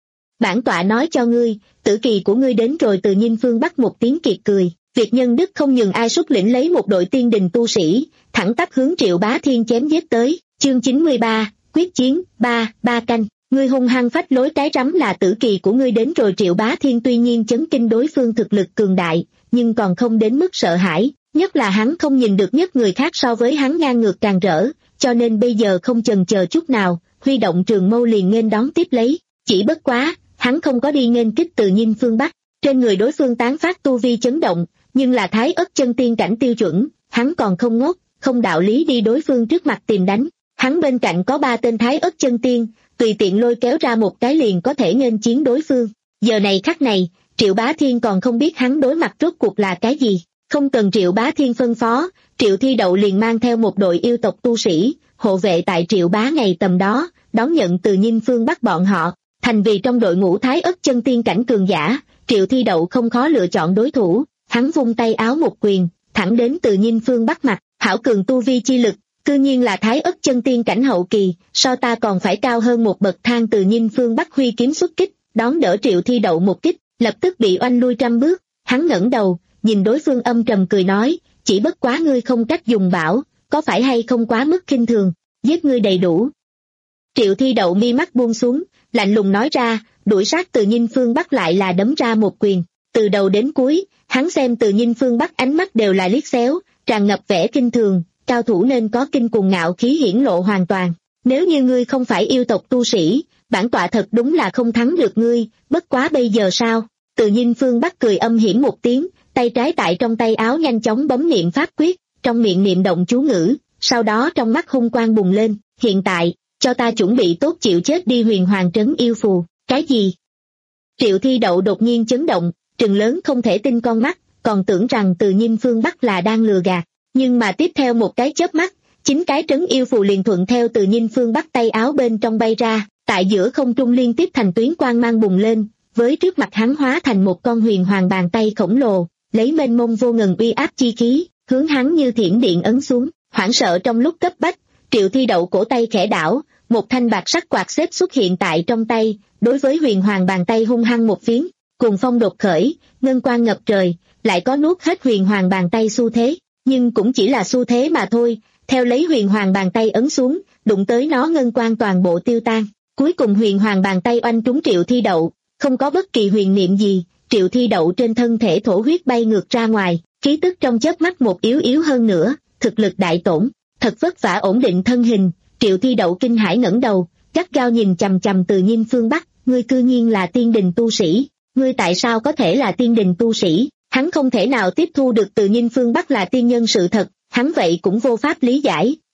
[SPEAKER 2] Bản tọa nói cho ngươi, tử kỳ của ngươi đến rồi. Từ Nhiên phương Bắc một tiếng kiệt cười, Việt Nhân Đức không nhường ai xuất lĩnh lấy một đội tiên đình tu sĩ, thẳng tắp hướng Triệu Bá Thiên chém giết tới, chương chín mươi ba, quyết chiến, ba, ba canh. Ngươi hung hăng phách lối cái rắm là tử kỳ của ngươi đến rồi. Triệu Bá Thiên tuy nhiên chấn kinh đối phương thực lực cường đại, nhưng còn không đến mức sợ hãi, nhất là hắn không nhìn được nhất người khác so với hắn ngang ngược càng rỡ, cho nên bây giờ không chần chờ chút nào, huy động trường mâu liền nghênh đón tiếp lấy, chỉ bất quá, hắn không có đi nghênh kích Từ Nhiên phương Bắc, trên người đối phương tán phát tu vi chấn động, nhưng là thái ất chân tiên cảnh tiêu chuẩn, hắn còn không ngốc, không đạo lý đi đối phương trước mặt tìm đánh, hắn bên cạnh có ba tên thái ất chân tiên, tùy tiện lôi kéo ra một cái liền có thể nghênh chiến đối phương. Giờ này khắc này, Triệu Bá Thiên còn không biết hắn đối mặt rốt cuộc là cái gì, không cần Triệu Bá Thiên phân phó, Triệu Thi Đậu liền mang theo một đội yêu tộc tu sĩ, hộ vệ tại Triệu Bá ngày tầm đó, đón nhận Từ Nhiên phương Bắc bọn họ, thành vì trong đội ngũ thái ất chân tiên cảnh cường giả. Triệu Thi Đậu không khó lựa chọn đối thủ, hắn vung tay áo một quyền, thẳng đến Từ Nhiên phương Bắc mặt, hảo cường tu vi chi lực, cư nhiên là thái ất chân tiên cảnh hậu kỳ, so ta còn phải cao hơn một bậc thang. Từ Nhiên phương Bắc huy kiếm xuất kích, đón đỡ Triệu Thi Đậu một kích, lập tức bị oanh lui trăm bước, hắn ngẩng đầu, nhìn đối phương âm trầm cười nói, chỉ bất quá ngươi không cách dùng bảo, có phải hay không quá mức khinh thường, giết ngươi đầy đủ. Triệu Thi Đậu mi mắt buông xuống, lạnh lùng nói ra, đuổi sát Từ Nhiên phương Bắc lại là đấm ra một quyền, từ đầu đến cuối, hắn xem Từ Nhiên phương Bắc ánh mắt đều là liếc xéo, tràn ngập vẻ kinh thường, cao thủ nên có kinh cuồng ngạo khí hiển lộ hoàn toàn, nếu như ngươi không phải yêu tộc tu sĩ, bản tọa thật đúng là không thắng được ngươi, bất quá bây giờ sao? Từ Nhiên phương Bắc cười âm hiểm một tiếng, tay trái tại trong tay áo nhanh chóng bấm niệm pháp quyết, trong miệng niệm động chú ngữ, sau đó trong mắt hung quang bùng lên, hiện tại, cho ta chuẩn bị tốt chịu chết đi. Huyền Hoàng trấn yêu phù, cái gì? Triệu Thi Đậu đột nhiên chấn động, trừng lớn không thể tin con mắt, còn tưởng rằng Từ Nhiên phương Bắc là đang lừa gạt, nhưng mà tiếp theo một cái chớp mắt, chính cái trấn yêu phù liền thuận theo Từ Nhiên phương Bắc tay áo bên trong bay ra, tại giữa không trung liên tiếp thành tuyến quang mang bùng lên, với trước mặt hắn hóa thành một con huyền hoàng bàn tay khổng lồ, lấy mênh mông vô ngần uy áp chi khí, hướng hắn như thiểm điện ấn xuống. Hoảng sợ trong lúc cấp bách, Triệu Thi Đậu cổ tay khẽ đảo, một thanh bạc sắc quạt xếp xuất hiện tại trong tay, đối với huyền hoàng bàn tay hung hăng một phiến, cùng phong đột khởi, ngân quang ngập trời, lại có nuốt hết huyền hoàng bàn tay xu thế, nhưng cũng chỉ là xu thế mà thôi, theo lấy huyền hoàng bàn tay ấn xuống, đụng tới nó ngân quang toàn bộ tiêu tan, cuối cùng huyền hoàng bàn tay oanh trúng Triệu Thi Đậu, không có bất kỳ huyền niệm gì, Triệu Thi Đậu trên thân thể thổ huyết bay ngược ra ngoài, khí tức trong chớp mắt một yếu yếu hơn nữa, thực lực đại tổn, thật vất vả ổn định thân hình. Triệu Thi Đậu kinh hãi ngẩng đầu, gắt gao nhìn chằm chằm Từ Nhiên phương Bắc, ngươi cư nhiên là tiên đình tu sĩ, ngươi tại sao có thể là tiên đình tu sĩ? Hắn không thể nào tiếp thu được Từ Nhiên phương Bắc là tiên nhân sự thật, hắn vậy cũng vô pháp lý giải,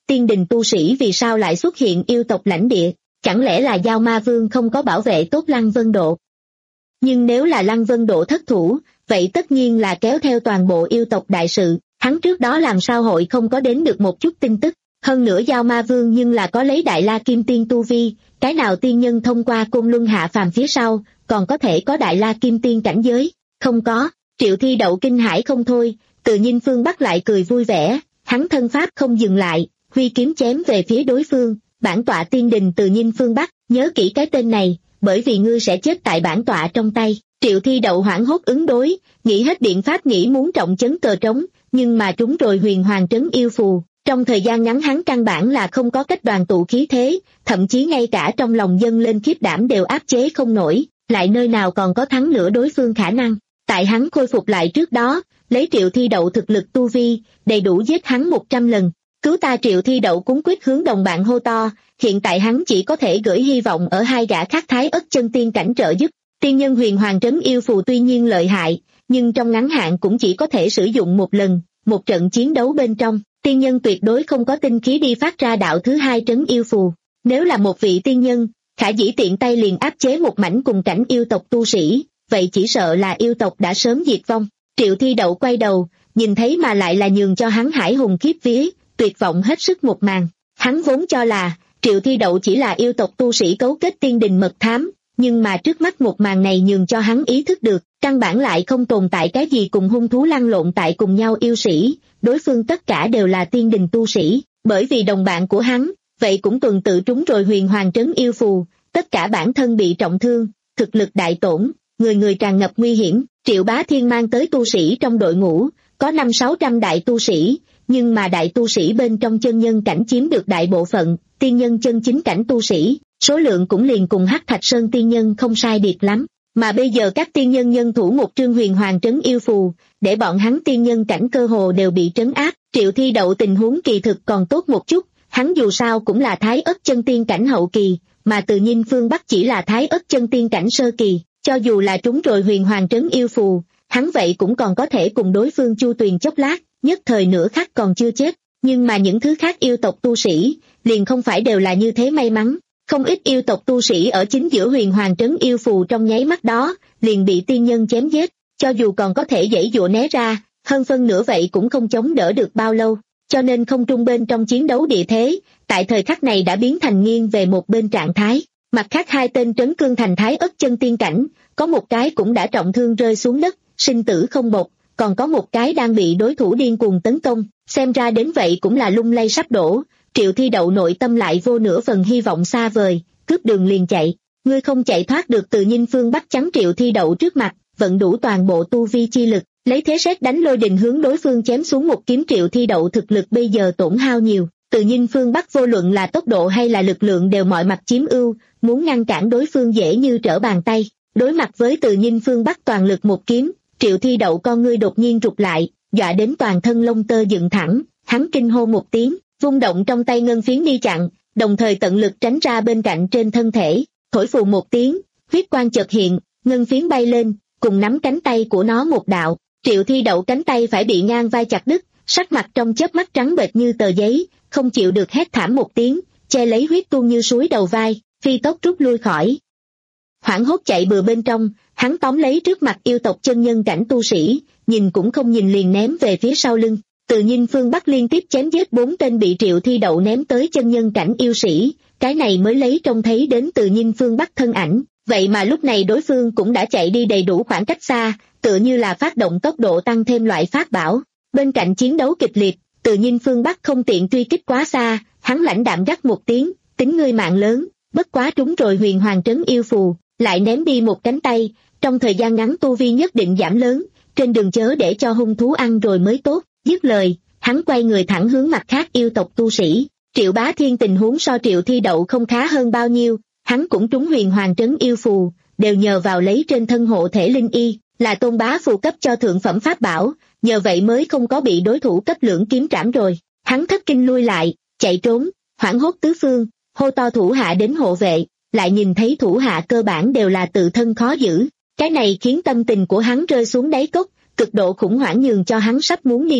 [SPEAKER 2] tiên đình tu sĩ vì sao lại xuất hiện yêu tộc lãnh địa, chẳng lẽ là Giao Ma Vương không có bảo vệ tốt Lăng Vân Độ? Nhưng nếu là Lăng Vân Độ thất thủ, vậy tất nhiên là kéo theo toàn bộ yêu tộc đại sự, hắn trước đó làm sao hội không có đến được một chút tin tức. Hơn nữa Giao Ma Vương nhưng là có lấy Đại La Kim Tiên tu vi, cái nào tiên nhân thông qua côn luân hạ phàm phía sau, còn có thể có Đại La Kim Tiên cảnh giới? Không có. Triệu Thi Đậu kinh hãi không thôi, Từ Nhiên Phương Bắc lại cười vui vẻ, hắn thân pháp không dừng lại, huy kiếm chém về phía đối phương. Bản tọa tiên đình Từ Nhiên Phương Bắc, nhớ kỹ cái tên này, bởi vì ngươi sẽ chết tại bản tọa trong tay. Triệu Thi Đậu hoảng hốt ứng đối, nghĩ hết biện pháp, nghĩ muốn trọng chấn cờ trống, nhưng mà trúng rồi huyền hoàng trấn yêu phù. Trong thời gian ngắn hắn căn bản là không có cách đoàn tụ khí thế, thậm chí ngay cả trong lòng dâng lên khiếp đảm đều áp chế không nổi, lại nơi nào còn có thắng nữa đối phương khả năng. Tại hắn khôi phục lại trước đó, lấy Triệu Thi Đậu thực lực tu vi, đầy đủ giết hắn một trăm lần. Cứu ta! Triệu Thi Đậu cúng quyết hướng đồng bạn hô to, hiện tại hắn chỉ có thể gửi hy vọng ở hai gã khác Thái Ất chân tiên cảnh trợ giúp. Tiên nhân huyền hoàng trấn yêu phù tuy nhiên lợi hại, nhưng trong ngắn hạn cũng chỉ có thể sử dụng một lần, một trận chiến đấu bên trong, tiên nhân tuyệt đối không có tinh khí đi phát ra đạo thứ hai trấn yêu phù. Nếu là một vị tiên nhân, khả dĩ tiện tay liền áp chế một mảnh cùng cảnh yêu tộc tu sĩ, vậy chỉ sợ là yêu tộc đã sớm diệt vong. Triệu Thi Đậu quay đầu, nhìn thấy mà lại là nhường cho hắn hải hùng khiếp vía, tuyệt vọng hết sức một màn. Hắn vốn cho là Triệu Thi Đậu chỉ là yêu tộc tu sĩ cấu kết tiên đình mật thám, nhưng mà trước mắt một màn này nhường cho hắn ý thức được, căn bản lại không tồn tại cái gì cùng hung thú lăn lộn tại cùng nhau yêu sĩ, đối phương tất cả đều là tiên đình tu sĩ, bởi vì đồng bạn của hắn, vậy cũng tuần tự trúng rồi huyền hoàng trấn yêu phù, tất cả bản thân bị trọng thương, thực lực đại tổn, người người tràn ngập nguy hiểm. Triệu Bá Thiên mang tới tu sĩ trong đội ngũ, có năm sáu trăm đại tu sĩ, nhưng mà đại tu sĩ bên trong chân nhân cảnh chiếm được đại bộ phận, tiên nhân chân chính cảnh tu sĩ, số lượng cũng liền cùng Hắc Thạch Sơn tiên nhân không sai biệt lắm, mà bây giờ các tiên nhân nhân thủ một trương huyền hoàng trấn yêu phù, để bọn hắn tiên nhân cảnh cơ hồ đều bị trấn áp. Triệu Thi Đậu tình huống kỳ thực còn tốt một chút, hắn dù sao cũng là Thái Ất chân tiên cảnh hậu kỳ, mà Từ Nhiên Phương Bắc chỉ là Thái Ất chân tiên cảnh sơ kỳ, cho dù là trúng rồi huyền hoàng trấn yêu phù, hắn vậy cũng còn có thể cùng đối phương chu tuyền chốc lát, nhất thời nửa khắc còn chưa chết. Nhưng mà những thứ khác yêu tộc tu sĩ, liền không phải đều là như thế may mắn. Không ít yêu tộc tu sĩ ở chính giữa huyền hoàng trấn yêu phù trong nháy mắt đó, liền bị tiên nhân chém giết, cho dù còn có thể giãy giụa né ra, hơn phân nửa vậy cũng không chống đỡ được bao lâu, cho nên không trung bên trong chiến đấu địa thế, tại thời khắc này đã biến thành nghiêng về một bên trạng thái. Mặt khác hai tên trấn cương thành Thái Ất chân tiên cảnh, có một cái cũng đã trọng thương rơi xuống đất, sinh tử không bộc, còn có một cái đang bị đối thủ điên cuồng tấn công, xem ra đến vậy cũng là lung lay sắp đổ. Triệu Thi Đậu nội tâm lại vô nửa phần hy vọng xa vời, cướp đường liền chạy. Ngươi không chạy thoát được. Từ Nhiên Phương Bắc chắn Triệu Thi Đậu trước mặt, vận đủ toàn bộ tu vi chi lực, lấy thế sét đánh lôi đình hướng đối phương chém xuống một kiếm. Triệu Thi Đậu thực lực bây giờ tổn hao nhiều, Từ Nhiên Phương Bắc vô luận là tốc độ hay là lực lượng đều mọi mặt chiếm ưu, muốn ngăn cản đối phương dễ như trở bàn tay. Đối mặt với Từ Nhiên Phương Bắc toàn lực một kiếm, Triệu Thi Đậu con ngươi đột nhiên rụt lại, dọa đến toàn thân lông tơ dựng thẳng, hắn kinh hô một tiếng, vung động trong tay ngân phiến đi chặn, đồng thời tận lực tránh ra bên cạnh trên thân thể, thổi phù một tiếng, huyết quang chợt hiện, ngân phiến bay lên, cùng nắm cánh tay của nó một đạo. Triệu Thi Đậu cánh tay phải bị ngang vai chặt đứt, sắc mặt trong chớp mắt trắng bệch như tờ giấy, không chịu được hét thảm một tiếng, che lấy huyết tuôn như suối đầu vai, phi tốc rút lui khỏi. Hoảng hốt chạy bừa bên trong, hắn tóm lấy trước mặt yêu tộc chân nhân cảnh tu sĩ, nhìn cũng không nhìn liền ném về phía sau lưng. Từ Nhiên Phương Bắc liên tiếp chém giết bốn tên bị Triệu Thi Đậu ném tới chân nhân cảnh yêu sĩ, cái này mới lấy trông thấy đến Từ Nhiên Phương Bắc thân ảnh. Vậy mà lúc này đối phương cũng đã chạy đi đầy đủ khoảng cách xa, tựa như là phát động tốc độ tăng thêm loại pháp bảo. Bên cạnh chiến đấu kịch liệt, Từ Nhiên Phương Bắc không tiện truy kích quá xa, hắn lãnh đạm gắt một tiếng, tính ngươi mạng lớn, bất quá trúng rồi huyền hoàng trấn yêu phù, lại ném đi một cánh tay, trong thời gian ngắn tu vi nhất định giảm lớn, trên đường chớ để cho hung thú ăn rồi mới tốt. Dứt lời, hắn quay người thẳng hướng mặt khác yêu tộc tu sĩ. Triệu Bá Thiên tình huống so Triệu Thi Đậu không khá hơn bao nhiêu, hắn cũng trúng huyền hoàng trấn yêu phù, đều nhờ vào lấy trên thân hộ thể linh y, là tôn bá phù cấp cho thượng phẩm pháp bảo, nhờ vậy mới không có bị đối thủ cấp lưỡng kiếm trảm rồi. Hắn thất kinh lui lại, chạy trốn, hoảng hốt tứ phương, hô to thủ hạ đến hộ vệ, lại nhìn thấy thủ hạ cơ bản đều là tự thân khó giữ. Cái này khiến tâm tình của hắn rơi xuống đáy cốc, cực độ khủng hoảng nhường cho hắn sắp muốn điên mất.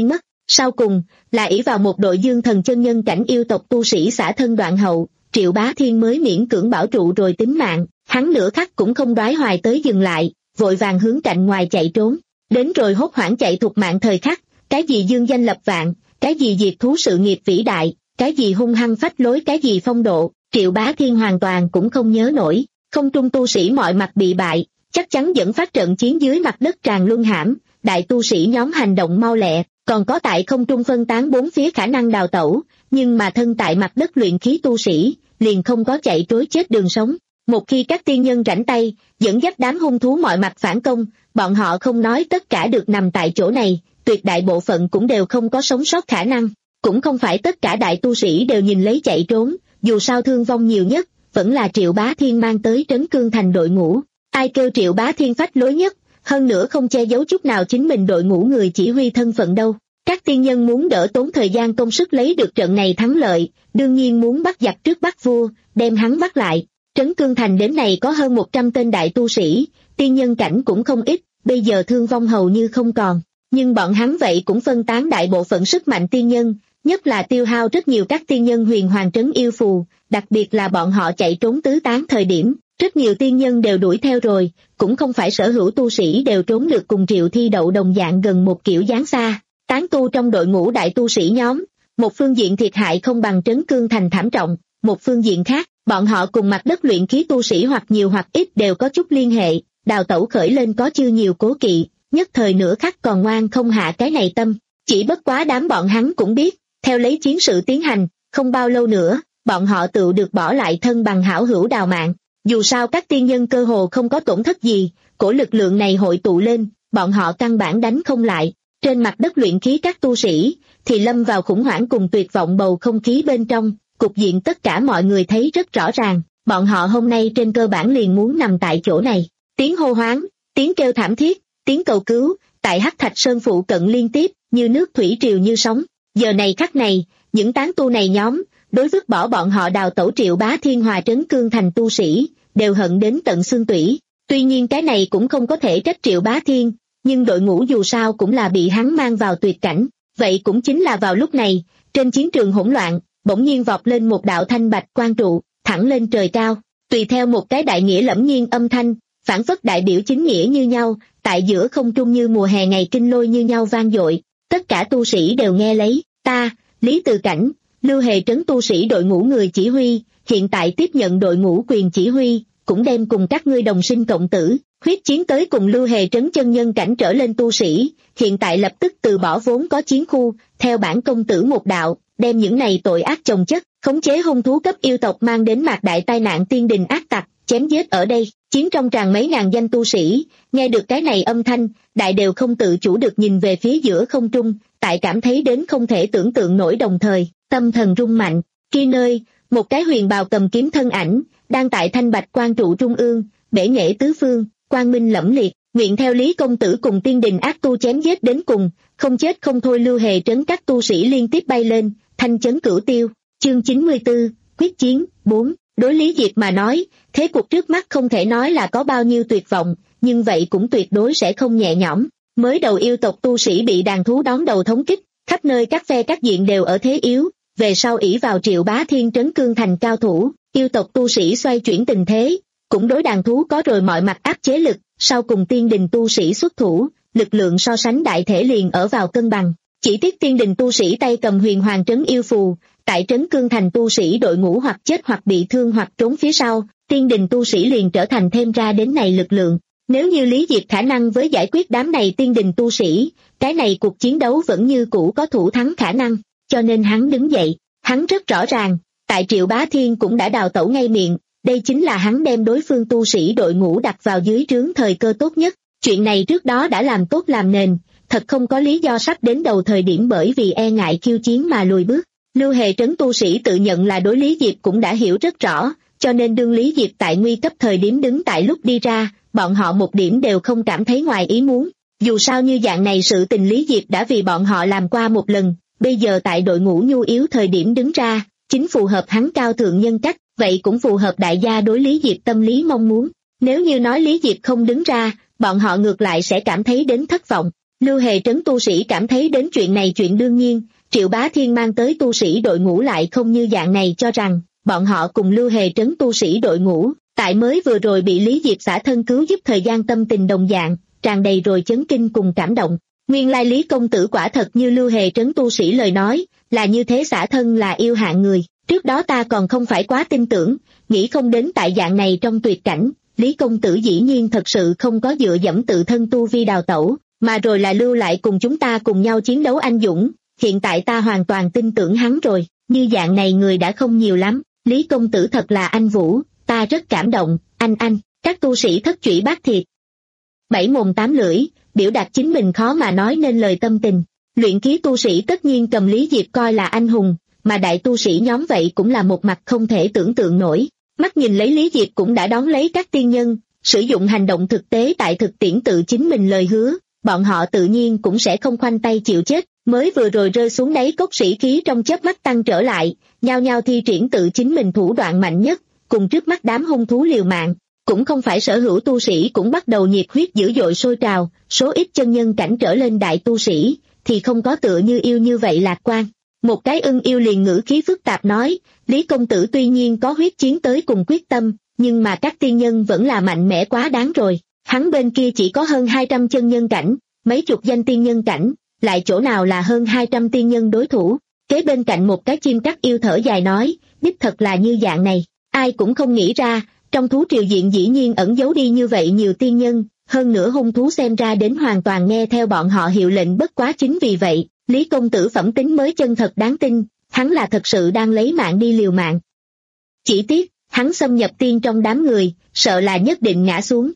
[SPEAKER 2] Sau cùng, là ỷ vào một đội dương thần chân nhân cảnh yêu tộc tu sĩ xả thân đoạn hậu, Triệu Bá Thiên mới miễn cưỡng bảo trụ rồi tính mạng, hắn nửa khắc cũng không đoái hoài tới dừng lại, vội vàng hướng cạnh ngoài chạy trốn, đến rồi hốt hoảng chạy thục mạng thời khắc, cái gì dương danh lập vạn, cái gì diệt thú sự nghiệp vĩ đại, cái gì hung hăng phách lối, cái gì phong độ, Triệu Bá Thiên hoàn toàn cũng không nhớ nổi, không trung tu sĩ mọi mặt bị bại, chắc chắn dẫn phát trận chiến dưới mặt đất tràn luân hãm, đại tu sĩ nhóm hành động mau lẹ, còn có tại không trung phân tán bốn phía khả năng đào tẩu, nhưng mà thân tại mặt đất luyện khí tu sĩ, liền không có chạy trối chết đường sống. Một khi các tiên nhân rảnh tay, dẫn dắt đám hung thú mọi mặt phản công, bọn họ không nói tất cả được nằm tại chỗ này, tuyệt đại bộ phận cũng đều không có sống sót khả năng. Cũng không phải tất cả đại tu sĩ đều nhìn lấy chạy trốn, dù sao thương vong nhiều nhất, vẫn là Triệu Bá Thiên mang tới Trấn Cương Thành đội ngũ. Ai kêu Triệu Bá Thiên phách lối nhất, hơn nữa không che giấu chút nào chính mình đội ngũ người chỉ huy thân phận đâu. Các tiên nhân muốn đỡ tốn thời gian công sức lấy được trận này thắng lợi, đương nhiên muốn bắt giặc trước bắt vua, đem hắn bắt lại. Trấn Cương Thành đến này có hơn một trăm tên đại tu sĩ, tiên nhân cảnh cũng không ít, bây giờ thương vong hầu như không còn. Nhưng bọn hắn vậy cũng phân tán đại bộ phận sức mạnh tiên nhân, nhất là tiêu hao rất nhiều các tiên nhân huyền hoàng trấn yêu phù, đặc biệt là bọn họ chạy trốn tứ tán thời điểm, rất nhiều tiên nhân đều đuổi theo rồi, cũng không phải sở hữu tu sĩ đều trốn được cùng Triệu Thi Đậu đồng dạng gần một kiểu dáng xa. Tán tu trong đội ngũ đại tu sĩ nhóm, một phương diện thiệt hại không bằng Trấn Cương Thành thảm trọng, một phương diện khác, bọn họ cùng mặt đất luyện khí tu sĩ hoặc nhiều hoặc ít đều có chút liên hệ, đào tẩu khởi lên có chưa nhiều cố kỵ, nhất thời nửa khắc còn ngoan không hạ cái này tâm. Chỉ bất quá đám bọn hắn cũng biết, theo lấy chiến sự tiến hành, không bao lâu nữa, bọn họ tự được bỏ lại thân bằng hảo hữu đào mạng. Dù sao các tiên nhân cơ hồ không có tổn thất gì, cổ lực lượng này hội tụ lên, bọn họ căn bản đánh không lại. Trên mặt đất luyện khí các tu sĩ, thì lâm vào khủng hoảng cùng tuyệt vọng bầu không khí bên trong, cục diện tất cả mọi người thấy rất rõ ràng, bọn họ hôm nay trên cơ bản liền muốn nằm tại chỗ này. Tiếng hô hoáng, tiếng kêu thảm thiết, tiếng cầu cứu, tại Hắc Thạch Sơn phụ cận liên tiếp, như nước thủy triều như sóng. Giờ này khắc này, những tán tu này nhóm, đối vứt bỏ bọn họ đào tẩu Triệu Bá Thiên hòa Trấn Cương Thành tu sĩ, đều hận đến tận xương tủy. Tuy nhiên cái này cũng không có thể trách Triệu Bá Thiên, nhưng đội ngũ dù sao cũng là bị hắn mang vào tuyệt cảnh. Vậy cũng chính là vào lúc này, trên chiến trường hỗn loạn, bỗng nhiên vọt lên một đạo thanh bạch quang trụ, thẳng lên trời cao, tùy theo một cái đại nghĩa lẫm nhiên âm thanh, phản phất đại biểu chính nghĩa như nhau, tại giữa không trung như mùa hè ngày kinh lôi như nhau vang dội. Tất cả tu sĩ đều nghe lấy, ta, Lý Từ Cảnh, Lưu Hề Trấn tu sĩ đội ngũ người chỉ huy, hiện tại tiếp nhận đội ngũ quyền chỉ huy, cũng đem cùng các ngươi đồng sinh cộng tử, huyết chiến tới cùng Lưu Hề Trấn chân nhân cảnh trở lên tu sĩ, hiện tại lập tức từ bỏ vốn có chiến khu, theo bản công tử một đạo, đem những này tội ác chồng chất, khống chế hung thú cấp yêu tộc mang đến mạc đại tai nạn tiên đình ác tặc, chém giết ở đây. Chiến trong tràng mấy ngàn danh tu sĩ, nghe được cái này âm thanh, đại đều không tự chủ được nhìn về phía giữa không trung, tại cảm thấy đến không thể tưởng tượng nổi đồng thời, tâm thần rung mạnh. Kia nơi, một cái huyền bào cầm kiếm thân ảnh, đang tại thanh bạch quan trụ trung ương, bể nghệ tứ phương, quang minh lẫm liệt, nguyện theo Lý công tử cùng tiên đình ác tu chém giết đến cùng, không chết không thôi. Lưu Hề Trấn các tu sĩ liên tiếp bay lên, thanh chấn cửu tiêu. Chương chín mươi tư, quyết chiến. Bốn. Đối Lý Diệp mà nói, thế cuộc trước mắt không thể nói là có bao nhiêu tuyệt vọng, nhưng vậy cũng tuyệt đối sẽ không nhẹ nhõm. Mới đầu yêu tộc tu sĩ bị đàn thú đón đầu thống kích, khắp nơi các phe các diện đều ở thế yếu, về sau ỷ vào Triệu Bá Thiên Trấn Cương Thành cao thủ, yêu tộc tu sĩ xoay chuyển tình thế, cũng đối đàn thú có rồi mọi mặt áp chế lực, sau cùng tiên đình tu sĩ xuất thủ, lực lượng so sánh đại thể liền ở vào cân bằng. Chỉ tiếc tiên đình tu sĩ tay cầm huyền hoàng trấn yêu phù, tại Trấn Cương Thành tu sĩ đội ngũ hoặc chết hoặc bị thương hoặc trốn phía sau, tiên đình tu sĩ liền trở thành thêm ra đến này lực lượng. Nếu như Lý Diệp khả năng với giải quyết đám này tiên đình tu sĩ, cái này cuộc chiến đấu vẫn như cũ có thủ thắng khả năng, cho nên hắn đứng dậy. Hắn rất rõ ràng, tại Triệu Bá Thiên cũng đã đào tẩu ngay miệng, đây chính là hắn đem đối phương tu sĩ đội ngũ đặt vào dưới trướng thời cơ tốt nhất. Chuyện này trước đó đã làm tốt làm nền, thật không có lý do sắp đến đầu thời điểm bởi vì e ngại khiêu chiến mà lùi bước. Lưu Hề Trấn tu sĩ tự nhận là đối Lý Diệp cũng đã hiểu rất rõ, cho nên đương Lý Diệp tại nguy cấp thời điểm đứng tại lúc đi ra, bọn họ một điểm đều không cảm thấy ngoài ý muốn. Dù sao như dạng này sự tình Lý Diệp đã vì bọn họ làm qua một lần, bây giờ tại đội ngũ nhu yếu thời điểm đứng ra, chính phù hợp hắn cao thượng nhân cách, vậy cũng phù hợp đại gia đối Lý Diệp tâm lý mong muốn. Nếu như nói Lý Diệp không đứng ra, bọn họ ngược lại sẽ cảm thấy đến thất vọng. Lưu Hề Trấn tu sĩ cảm thấy đến chuyện này chuyện đương nhiên, Triệu Bá Thiên mang tới tu sĩ đội ngũ lại không như dạng này cho rằng, bọn họ cùng Lưu Hề Trấn tu sĩ đội ngũ, tại mới vừa rồi bị Lý Diệp xả thân cứu giúp thời gian tâm tình đồng dạng, tràn đầy rồi chấn kinh cùng cảm động. Nguyên lai Lý công tử quả thật như Lưu Hề Trấn tu sĩ lời nói, là như thế xả thân là yêu hạng người, trước đó ta còn không phải quá tin tưởng, nghĩ không đến tại dạng này trong tuyệt cảnh, Lý công tử dĩ nhiên thật sự không có dựa dẫm tự thân tu vi đào tẩu, mà rồi là lưu lại cùng chúng ta cùng nhau chiến đấu anh dũng, hiện tại ta hoàn toàn tin tưởng hắn rồi, như dạng này người đã không nhiều lắm, Lý công tử thật là anh vũ, ta rất cảm động, anh anh, các tu sĩ thất chủy bác thiệt. Bảy mồm tám lưỡi, biểu đạt chính mình khó mà nói nên lời tâm tình, luyện khí tu sĩ tất nhiên cầm Lý Diệp coi là anh hùng, mà đại tu sĩ nhóm vậy cũng là một mặt không thể tưởng tượng nổi, mắt nhìn lấy Lý Diệp cũng đã đón lấy các tiên nhân, sử dụng hành động thực tế tại thực tiễn tự chính mình lời hứa, bọn họ tự nhiên cũng sẽ không khoanh tay chịu chết, mới vừa rồi rơi xuống đáy cốc sĩ khí trong chớp mắt tăng trở lại, nhao nhao thi triển tự chính mình thủ đoạn mạnh nhất, cùng trước mắt đám hung thú liều mạng, cũng không phải sở hữu tu sĩ cũng bắt đầu nhiệt huyết dữ dội sôi trào, số ít chân nhân cảnh trở lên đại tu sĩ, thì không có tựa như yêu như vậy lạc quan. Một cái ưng yêu liền ngữ khí phức tạp nói, Lý công tử tuy nhiên có huyết chiến tới cùng quyết tâm, nhưng mà các tiên nhân vẫn là mạnh mẽ quá đáng rồi, hắn bên kia chỉ có hơn hai trăm chân nhân cảnh, mấy chục danh tiên nhân cảnh, lại chỗ nào là hơn hai trăm tiên nhân đối thủ, kế bên cạnh một cái chim cắt yêu thở dài nói, đích thật là như dạng này, ai cũng không nghĩ ra, trong thú triều diện dĩ nhiên ẩn giấu đi như vậy nhiều tiên nhân, hơn nữa hung thú xem ra đến hoàn toàn nghe theo bọn họ hiệu lệnh bất quá chính vì vậy, Lý công tử phẩm tính mới chân thật đáng tin, hắn là thật sự đang lấy mạng đi liều mạng. Chỉ tiếc, hắn xâm nhập tiên trong đám người, sợ là nhất định ngã xuống.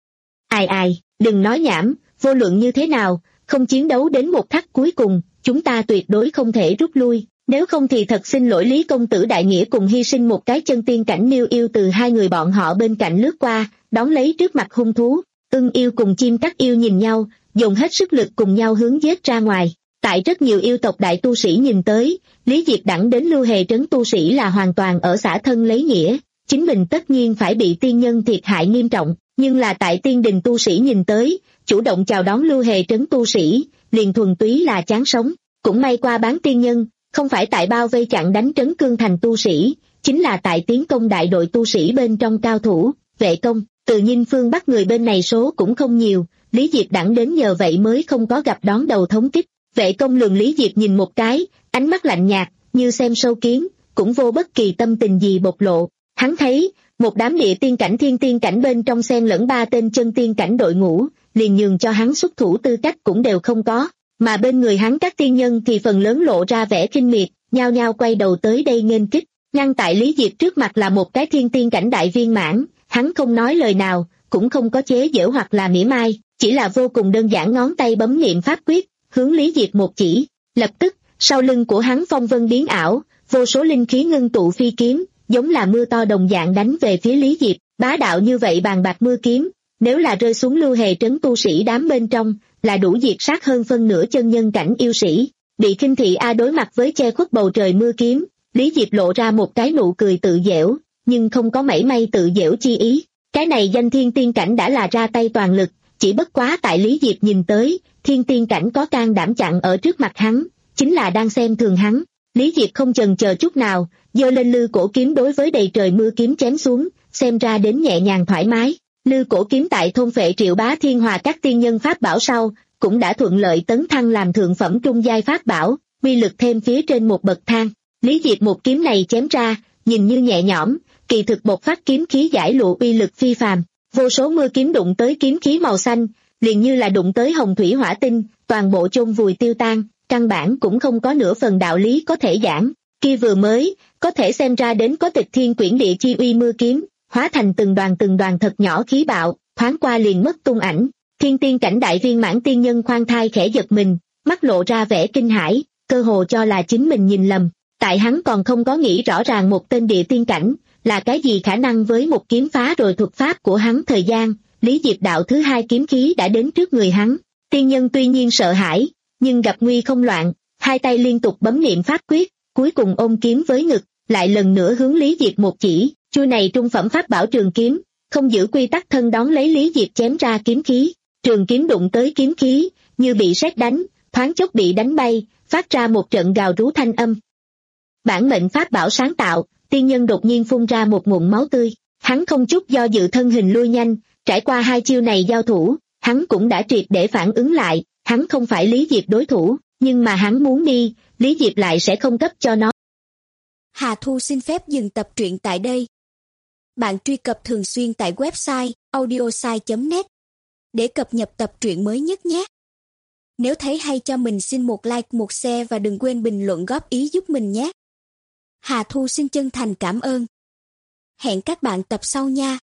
[SPEAKER 2] Ai ai, đừng nói nhảm, vô luận như thế nào, không chiến đấu đến một khắc cuối cùng, chúng ta tuyệt đối không thể rút lui, nếu không thì thật xin lỗi Lý công tử đại nghĩa cùng hy sinh một cái chân tiên cảnh miêu yêu từ hai người bọn họ bên cạnh lướt qua, đón lấy trước mặt hung thú, ưng yêu cùng chim cắt yêu nhìn nhau, dùng hết sức lực cùng nhau hướng giết ra ngoài. Tại rất nhiều yêu tộc đại tu sĩ nhìn tới, Lý Diệp đẳng đến Lưu Hề Trấn tu sĩ là hoàn toàn ở xả thân lấy nghĩa, chính mình tất nhiên phải bị tiên nhân thiệt hại nghiêm trọng, nhưng là tại tiên đình tu sĩ nhìn tới, chủ động chào đón Lưu Hề Trấn tu sĩ, liền thuần túy là chán sống, cũng may qua bán tiên nhân, không phải tại bao vây chặn đánh Trấn Cương Thành tu sĩ, chính là tại tiến công đại đội tu sĩ bên trong cao thủ, vệ công, từ Ninh phương Bắc người bên này số cũng không nhiều, Lý Diệp đẳng đến nhờ vậy mới không có gặp đón đầu thống kích. Vệ công lườm Lý Diệp nhìn một cái, ánh mắt lạnh nhạt, như xem sâu kiến, cũng vô bất kỳ tâm tình gì bộc lộ. Hắn thấy, một đám địa tiên cảnh thiên tiên cảnh bên trong xen lẫn ba tên chân tiên cảnh đội ngũ, liền nhường cho hắn xuất thủ tư cách cũng đều không có, mà bên người hắn các tiên nhân thì phần lớn lộ ra vẻ khinh miệt, nhao nhao quay đầu tới đây nghênh kích, ngăn tại Lý Diệp trước mặt là một cái thiên tiên cảnh đại viên mãn, hắn không nói lời nào, cũng không có chế giễu hoặc là mỉa mai, chỉ là vô cùng đơn giản ngón tay bấm niệm pháp quyết, hướng Lý Diệp một chỉ, lập tức, sau lưng của hắn phong vân biến ảo, vô số linh khí ngưng tụ phi kiếm, giống là mưa to đồng dạng đánh về phía Lý Diệp, bá đạo như vậy bàn bạc mưa kiếm, nếu là rơi xuống Lưu Hề Trấn tu sĩ đám bên trong, là đủ diệt sát hơn phân nửa chân nhân cảnh yêu sĩ, bị khinh thị a đối mặt với che khuất bầu trời mưa kiếm, Lý Diệp lộ ra một cái nụ cười tự dẻo, nhưng không có mảy may tự dẻo chi ý, cái này danh thiên tiên cảnh đã là ra tay toàn lực, chỉ bất quá tại Lý Diệp nhìn tới, thiên tiên cảnh có can đảm chặn ở trước mặt hắn, chính là đang xem thường hắn. Lý Diệp không chần chờ chút nào, giơ lên lư cổ kiếm đối với đầy trời mưa kiếm chém xuống, xem ra đến nhẹ nhàng thoải mái. Lư cổ kiếm tại thôn phệ Triệu Bá Thiên hòa các tiên nhân pháp bảo sau, cũng đã thuận lợi tấn thăng làm thượng phẩm trung giai pháp bảo, uy lực thêm phía trên một bậc thang. Lý Diệp một kiếm này chém ra, nhìn như nhẹ nhõm, kỳ thực bộc phát kiếm khí giải lụa uy lực phi phàm, vô số mưa kiếm đụng tới kiếm khí màu xanh, liền như là đụng tới hồng thủy hỏa tinh, toàn bộ chôn vùi tiêu tan, căn bản cũng không có nửa phần đạo lý có thể giảng. Kia vừa mới, có thể xem ra đến có tịch thiên quyển địa chi uy mưa kiếm, hóa thành từng đoàn từng đoàn thật nhỏ khí bạo, thoáng qua liền mất tung ảnh. Thiên tiên cảnh đại viên mãn tiên nhân khoan thai khẽ giật mình, mắt lộ ra vẻ kinh hãi, cơ hồ cho là chính mình nhìn lầm. Tại hắn còn không có nghĩ rõ ràng một tên địa tiên cảnh là cái gì khả năng với một kiếm phá rồi thuật pháp của hắn thời gian, Lý Diệp đạo thứ hai kiếm khí đã đến trước người hắn. Tiên nhân tuy nhiên sợ hãi, nhưng gặp nguy không loạn, hai tay liên tục bấm niệm pháp quyết, cuối cùng ôm kiếm với ngực, lại lần nữa hướng Lý Diệp một chỉ, chuôi này trung phẩm pháp bảo trường kiếm, không giữ quy tắc thân đón lấy Lý Diệp chém ra kiếm khí, trường kiếm đụng tới kiếm khí, như bị sét đánh, thoáng chốc bị đánh bay, phát ra một trận gào rú thanh âm. Bản mệnh pháp bảo sáng tạo, tiên nhân đột nhiên phun ra một ngụm máu tươi, hắn không chút do dự thân hình lui nhanh, trải qua hai chiêu này giao thủ, hắn cũng đã triệt để phản ứng lại, hắn không phải Lý Diệp đối thủ, nhưng mà hắn muốn đi, Lý Diệp lại sẽ không cấp cho nó.
[SPEAKER 3] Hà Thu xin phép dừng tập truyện tại đây. Bạn truy cập thường xuyên tại website audiosai chấm net để cập nhật tập truyện mới nhất nhé. Nếu thấy hay cho mình xin một like, một share và đừng quên bình luận góp ý giúp mình nhé. Hà Thu xin chân thành cảm ơn. Hẹn các bạn tập sau nha.